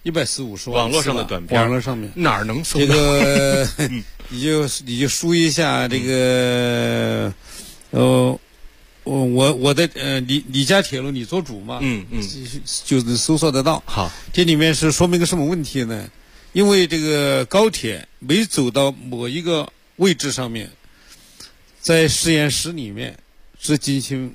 [SPEAKER 12] 140万。
[SPEAKER 11] 网络上的短片，
[SPEAKER 12] 网络上面
[SPEAKER 11] 哪儿能搜
[SPEAKER 12] 这个？你就输一下这个，我的李家铁路你做主嘛，就能搜索得到。
[SPEAKER 11] 好，
[SPEAKER 12] 这里面是说明个什么问题呢？因为这个高铁没走到某一个位置上面，在实验室里面是进行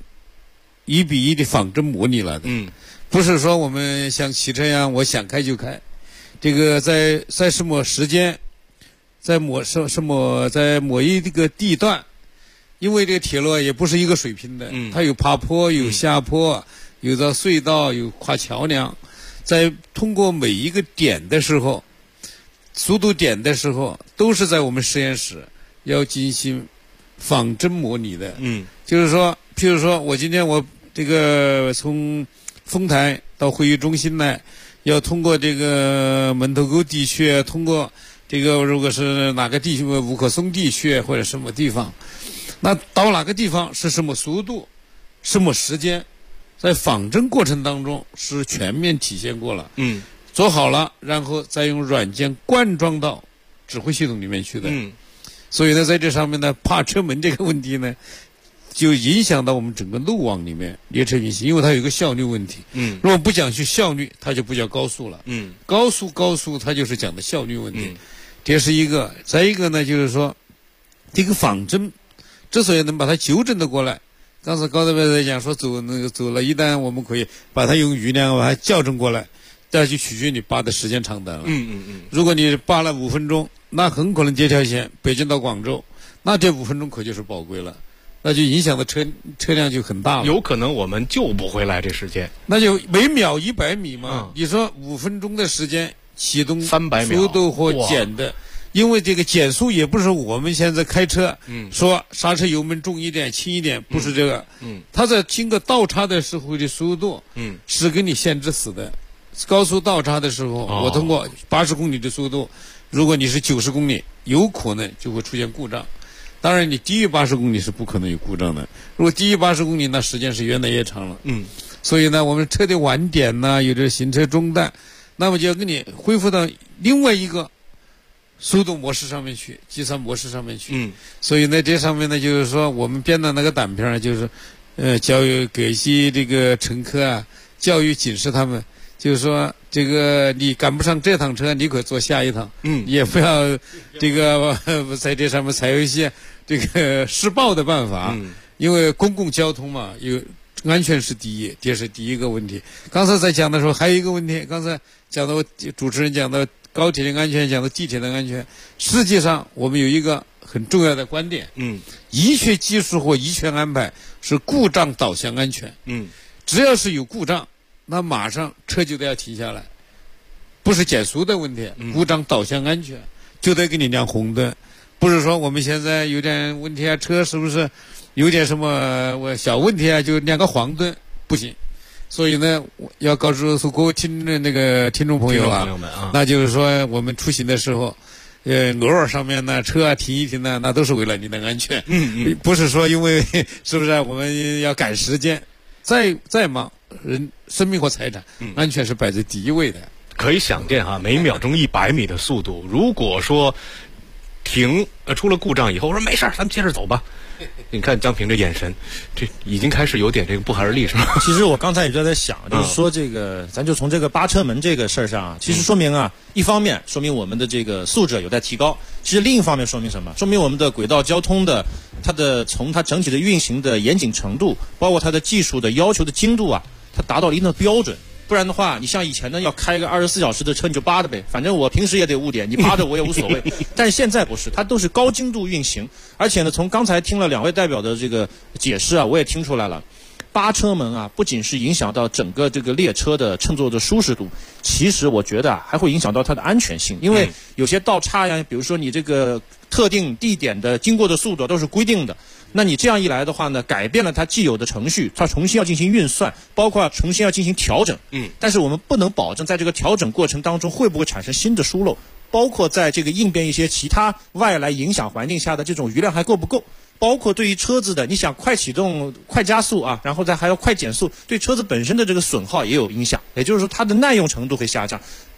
[SPEAKER 12] 1比1的仿真模拟了的。不是说我们像汽车一样，我想开就开。这个在什么时间，在某一个地段，因为这个铁路也不是一个水平的，它有爬坡，有下坡，有的隧道，有跨桥梁，在通过每一个点的时候，速度点的时候，都是在我们实验室要进行仿真模拟的。就是说，譬如说我今天我这个从丰台到会议中心来，要通过这个门头沟地区，通过这个如果是哪个地区五棵松地区或者什么地方，那到哪个地方是什么速度，什么时间，在仿真过程当中是全面体现过了。做好了，然后再用软件灌装到指挥系统里面去的。所以呢，在这上面呢，趴车门这个问题呢，就影响到我们整个路网里面列车运行，因为它有一个效率问题。如果不讲去效率，它就不叫高速了。高速它就是讲的效率问题。这是一个。再一个呢，就是说这个仿真之所以能把它纠正的过来，刚才高德伯在讲说走了，一旦我们可以把它用余量把它校正过来，再去取决你扒的时间长短了。如果你扒了5分钟，那很可能这条线北京到广州，那这5分钟可就是宝贵了，那就影响的车辆就很大了。
[SPEAKER 11] 有可能我们救不回来这时间，
[SPEAKER 12] 那就每秒100米嘛。你说5分钟的时间启动
[SPEAKER 11] 300秒
[SPEAKER 12] 速度或减的，因为这个减速也不是我们现在开车说刹车油门重一点轻一点，不是这个。它在经过倒叉的时候的速度是给你限制死的。高速倒叉的时候，我通过80公里的速度，如果你是90公里，有可能就会出现故障。当然，你低于80公里是不可能有故障的。如果低于80公里，那时间是越来越长了。所以呢，我们车的晚点呢，有的行车中断，那么就要给你恢复到另外一个速度模式上面去，计算模式上面去。所以呢，这上面呢，就是说我们编的那个短片就是教育给一些这个乘客啊，教育警示他们。就是说，这个你赶不上这趟车，你可坐下一趟。也不要这个在这上面采用一些这个施暴的办法。因为公共交通嘛，有安全是第一，这是第一个问题。刚才在讲的时候还有一个问题，刚才讲到主持人讲到高铁的安全，讲到地铁的安全，实际上我们有一个很重要的观点。医学技术或医学安排是故障导向安全。只要是有故障，那马上车就得要停下来，不是减速的问题，故障导向安全就得给你亮红灯，不是说我们现在有点问题啊，车是不是有点什么小问题啊，就亮个黄灯不行。所以呢，我要告诉各位听众朋友啊，那就是说我们出行的时候，偶尔上面呢车啊停一停呢，那都是为了你的安全。不是说因为是不是我们要赶时间，再忙。人生命或财产安全是摆在第一位的。
[SPEAKER 11] 可以想见啊，每秒钟100米的速度，如果说出了故障以后，我说没事儿，咱们接着走吧。你看张平这眼神，这已经开始有点这个不寒而栗，是吗？
[SPEAKER 14] 其实我刚才也就在想，就是说这个，咱就从这个扒车门这个事儿上啊，其实说明啊，一方面说明我们的这个素质有待提高，其实另一方面说明什么？说明我们的轨道交通的从它整体的运行的严谨程度，包括它的技术的要求的精度啊，它达到了一定的标准。不然的话，你像以前呢，要开个24小时的车，你就扒着呗，反正我平时也得误点，你扒着我也无所谓。但是现在不是，它都是高精度运行，而且呢，从刚才听了2位代表的这个解释啊，我也听出来了，扒车门啊，不仅是影响到整个这个列车的乘坐的舒适度，其实我觉得啊，还会影响到它的安全性，因为有些倒叉呀，比如说你这个特定地点的经过的速度都是规定的。那你这样一来的话呢，改变了它既有的程序，它重新要进行运算，包括重新要进行调整。但是我们不能保证在这个调整过程当中会不会产生新的疏漏，包括在这个应变一些其他外来影响环境下的这种余量还够不够，包括对于车子的，你想快启动、快加速啊，然后再还要快减速，对车子本身的这个损耗也有影响，也就是说它的耐用程度会下降。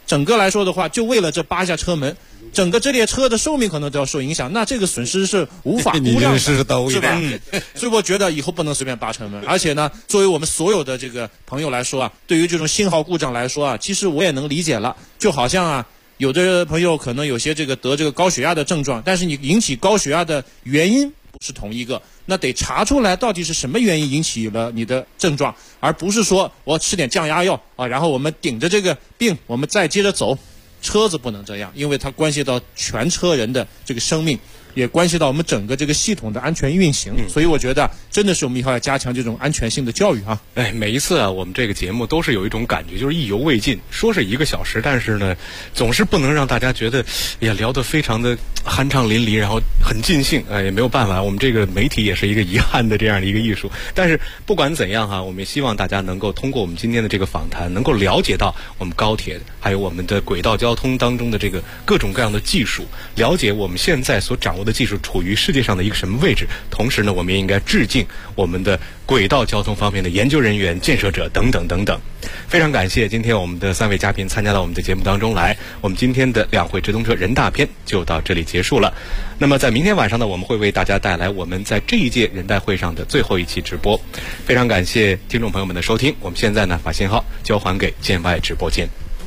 [SPEAKER 14] 整个来说的话，就为了这8下车门，整个这列车的寿命可能都要受影响，那这个损失是无法估量的，
[SPEAKER 12] 是到位的，
[SPEAKER 14] 是吧？所以我觉得以后不能随便扒车门。而且呢，作为我们所有的这个朋友来说啊，对于这种信号故障来说啊，其实我也能理解了。就好像啊，有的朋友可能有些得这个高血压的症状，但是你引起高血压的原因不是同一个，那得查出来到底是什么原因引起了你的症状，而不是说我吃点降压药啊，然后我们顶着这个病我们再接着走。车子不能这样，因为它关系到全车人的这个生命，也关系到我们整个这个系统的安全运行。所以我觉得真的是我们以后要加强这种安全性的教育啊。
[SPEAKER 11] 每一次啊，我们这个节目都是有一种感觉，就是意犹未尽。说是1个小时，但是呢，总是不能让大家觉得也聊得非常的酣畅淋漓，然后很尽兴。也没有办法，我们这个媒体也是一个遗憾的这样的一个艺术。但是不管怎样哈，我们也希望大家能够通过我们今天的这个访谈，能够了解到我们高铁还有我们的轨道交通当中的这个各种各样的技术，了解我们现在所掌握的技术处于世界上的一个什么位置。同时呢，我们也应该致敬我们的轨道交通方面的研究人员、建设者等等等等。非常感谢今天我们的3位嘉宾参加到我们的节目当中来。我们今天的两会直通车人大篇就到这里结束了。那么在明天晚上呢，我们会为大家带来我们在这一届人代会上的最后一期直播。非常感谢听众朋友们的收听。我们现在呢，把信号交还给建外直播间。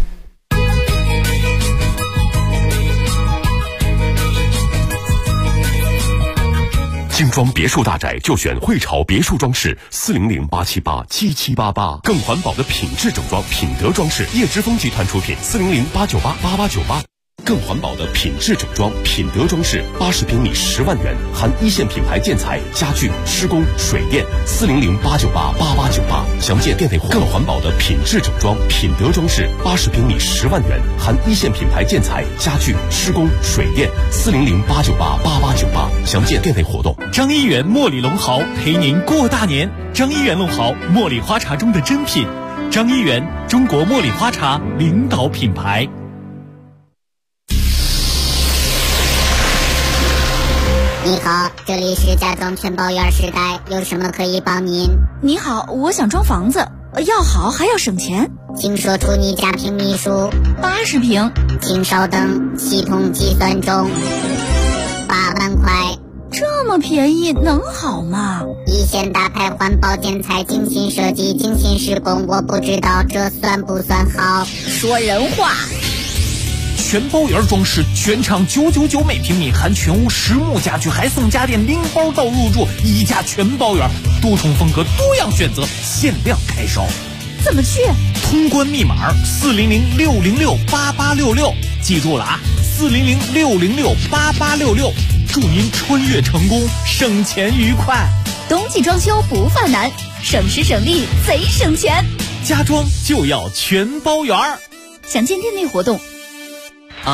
[SPEAKER 15] 精装别墅大宅就选汇潮别墅装饰，400-878-7788，更环保的品质整装，品德装饰，叶之峰集团出品，400-898-8898。更环保的品质整装，品德装饰，80平米10万元，含1线品牌建材、家具、施工、水电，400-898-8898，详见店内活动。更环保的品质整装，品德装饰，80平米10万元，含1线品牌建材、家具、施工、水电，400-898-8898，详见店内活动。
[SPEAKER 1] 张一元茉莉龙豪陪您过大年。张一元龙豪，茉莉花茶中的珍品。张一元，中国茉莉花茶领导品牌。
[SPEAKER 22] 你好，这里是家装全包园时代，有什么可以帮您？
[SPEAKER 10] 你好，我想装房子，要好还要省钱，
[SPEAKER 22] 请说出你家平米数。
[SPEAKER 10] 80平。
[SPEAKER 22] 请稍等，系统计算中。8万块。
[SPEAKER 10] 这么便宜能好吗？
[SPEAKER 22] 一线大牌环保建材，精心设计，精心施工，我不知道这算不算好。
[SPEAKER 10] 说人话。
[SPEAKER 1] 全包园装饰，全场999每平米，含全屋实木家具，还送家电拎包到入住，一家全包园，多重风格，多样选择，限量开烧。
[SPEAKER 10] 怎么去？
[SPEAKER 1] 通关密码400-606-8866，记住了啊，400-606-8866，祝您穿越成功，省钱愉快。
[SPEAKER 10] 冬季装修不犯难，省时省力贼省钱。
[SPEAKER 1] 家装就要全包园。
[SPEAKER 10] 详见店内活动。
[SPEAKER 1] 五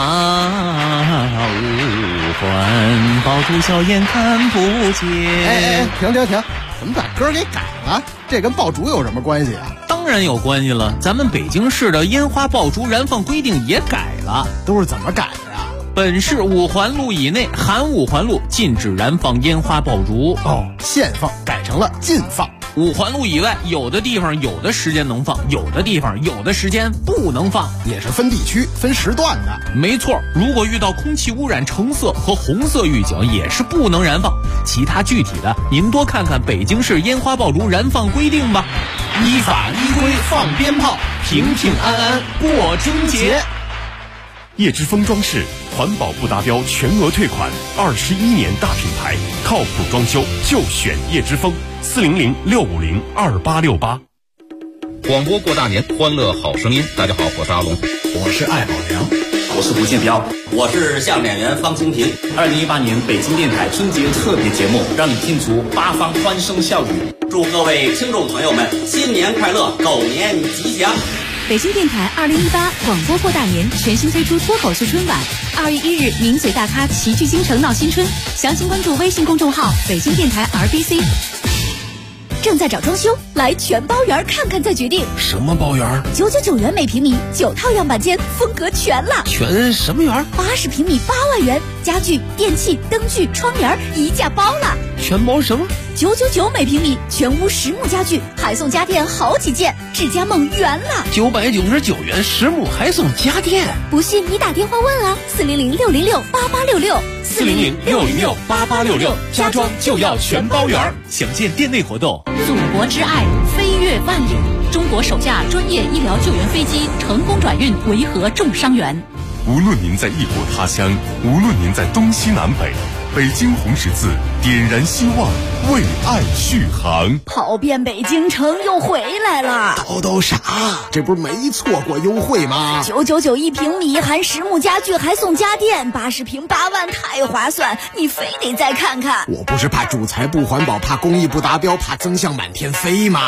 [SPEAKER 1] 环爆竹硝烟看不见。
[SPEAKER 18] 停！怎么把歌给改了？这跟爆竹有什么关系啊？
[SPEAKER 1] 当然有关系了，咱们北京市的烟花爆竹燃放规定也改了。
[SPEAKER 18] 都是怎么改的呀？
[SPEAKER 1] 本市5环路以内含5环路禁止燃放烟花爆竹。
[SPEAKER 18] 限放改成了禁放。
[SPEAKER 1] 5环路以外，有的地方有的时间能放，有的地方有的时间不能放，
[SPEAKER 18] 也是分地区、分时段的。
[SPEAKER 1] 没错，如果遇到空气污染橙色和红色预警，也是不能燃放。其他具体的，您多看看北京市烟花爆竹燃放规定吧。
[SPEAKER 18] 依法依规放鞭炮，平平安安过春节。
[SPEAKER 15] 叶之峰装饰环保不达标全额退款，21年大品牌，靠谱装修就选叶之峰。 400-650-2868。
[SPEAKER 23] 广播过大年，欢乐好声音。大家好，我是阿龙，
[SPEAKER 18] 我是艾宝良，
[SPEAKER 24] 我是胡建彪，我是相声演员方清平。2018年北京电台春节特别节目，让你听足八方欢声笑语。祝各位听众朋友们新年快乐，狗年吉祥。
[SPEAKER 16] 北京电台2018广播过大年全新推出脱口秀春晚，2月1日名嘴大咖齐聚京城闹新春，详情关注微信公众号北京电台 RBC。
[SPEAKER 10] 正在找装修，来全包园看看再决定。
[SPEAKER 18] 什么包园
[SPEAKER 10] ？999元每平米，9套样板间，风格全了。
[SPEAKER 18] 全什么园
[SPEAKER 10] ？80平米8万元，家具、电器、灯具、窗帘一价包了。
[SPEAKER 18] 全包什么
[SPEAKER 10] ？999每平米，全屋实木家具，还送家电好几件，智家梦圆了。
[SPEAKER 18] 999元实木还送家电，
[SPEAKER 10] 不信你打电话问啊，400-606-8866，400-606-8866，
[SPEAKER 1] 家装就要全包圆。详见店内活动。
[SPEAKER 16] 祖国之爱，飞越万里，中国首架专业医疗救援飞机成功转运维和重伤员。
[SPEAKER 15] 无论您在异国他乡，无论您在东西南北，北京红十字点燃希望，为爱续航。
[SPEAKER 10] 跑遍北京城又回来了。
[SPEAKER 19] 都啥？这不是没错过优惠吗
[SPEAKER 10] ？999一平米，含实木家具还送家电，80平8万，太划算！你非得再看看。
[SPEAKER 19] 我不是怕主材不环保，怕工艺不达标，怕增项满天飞吗？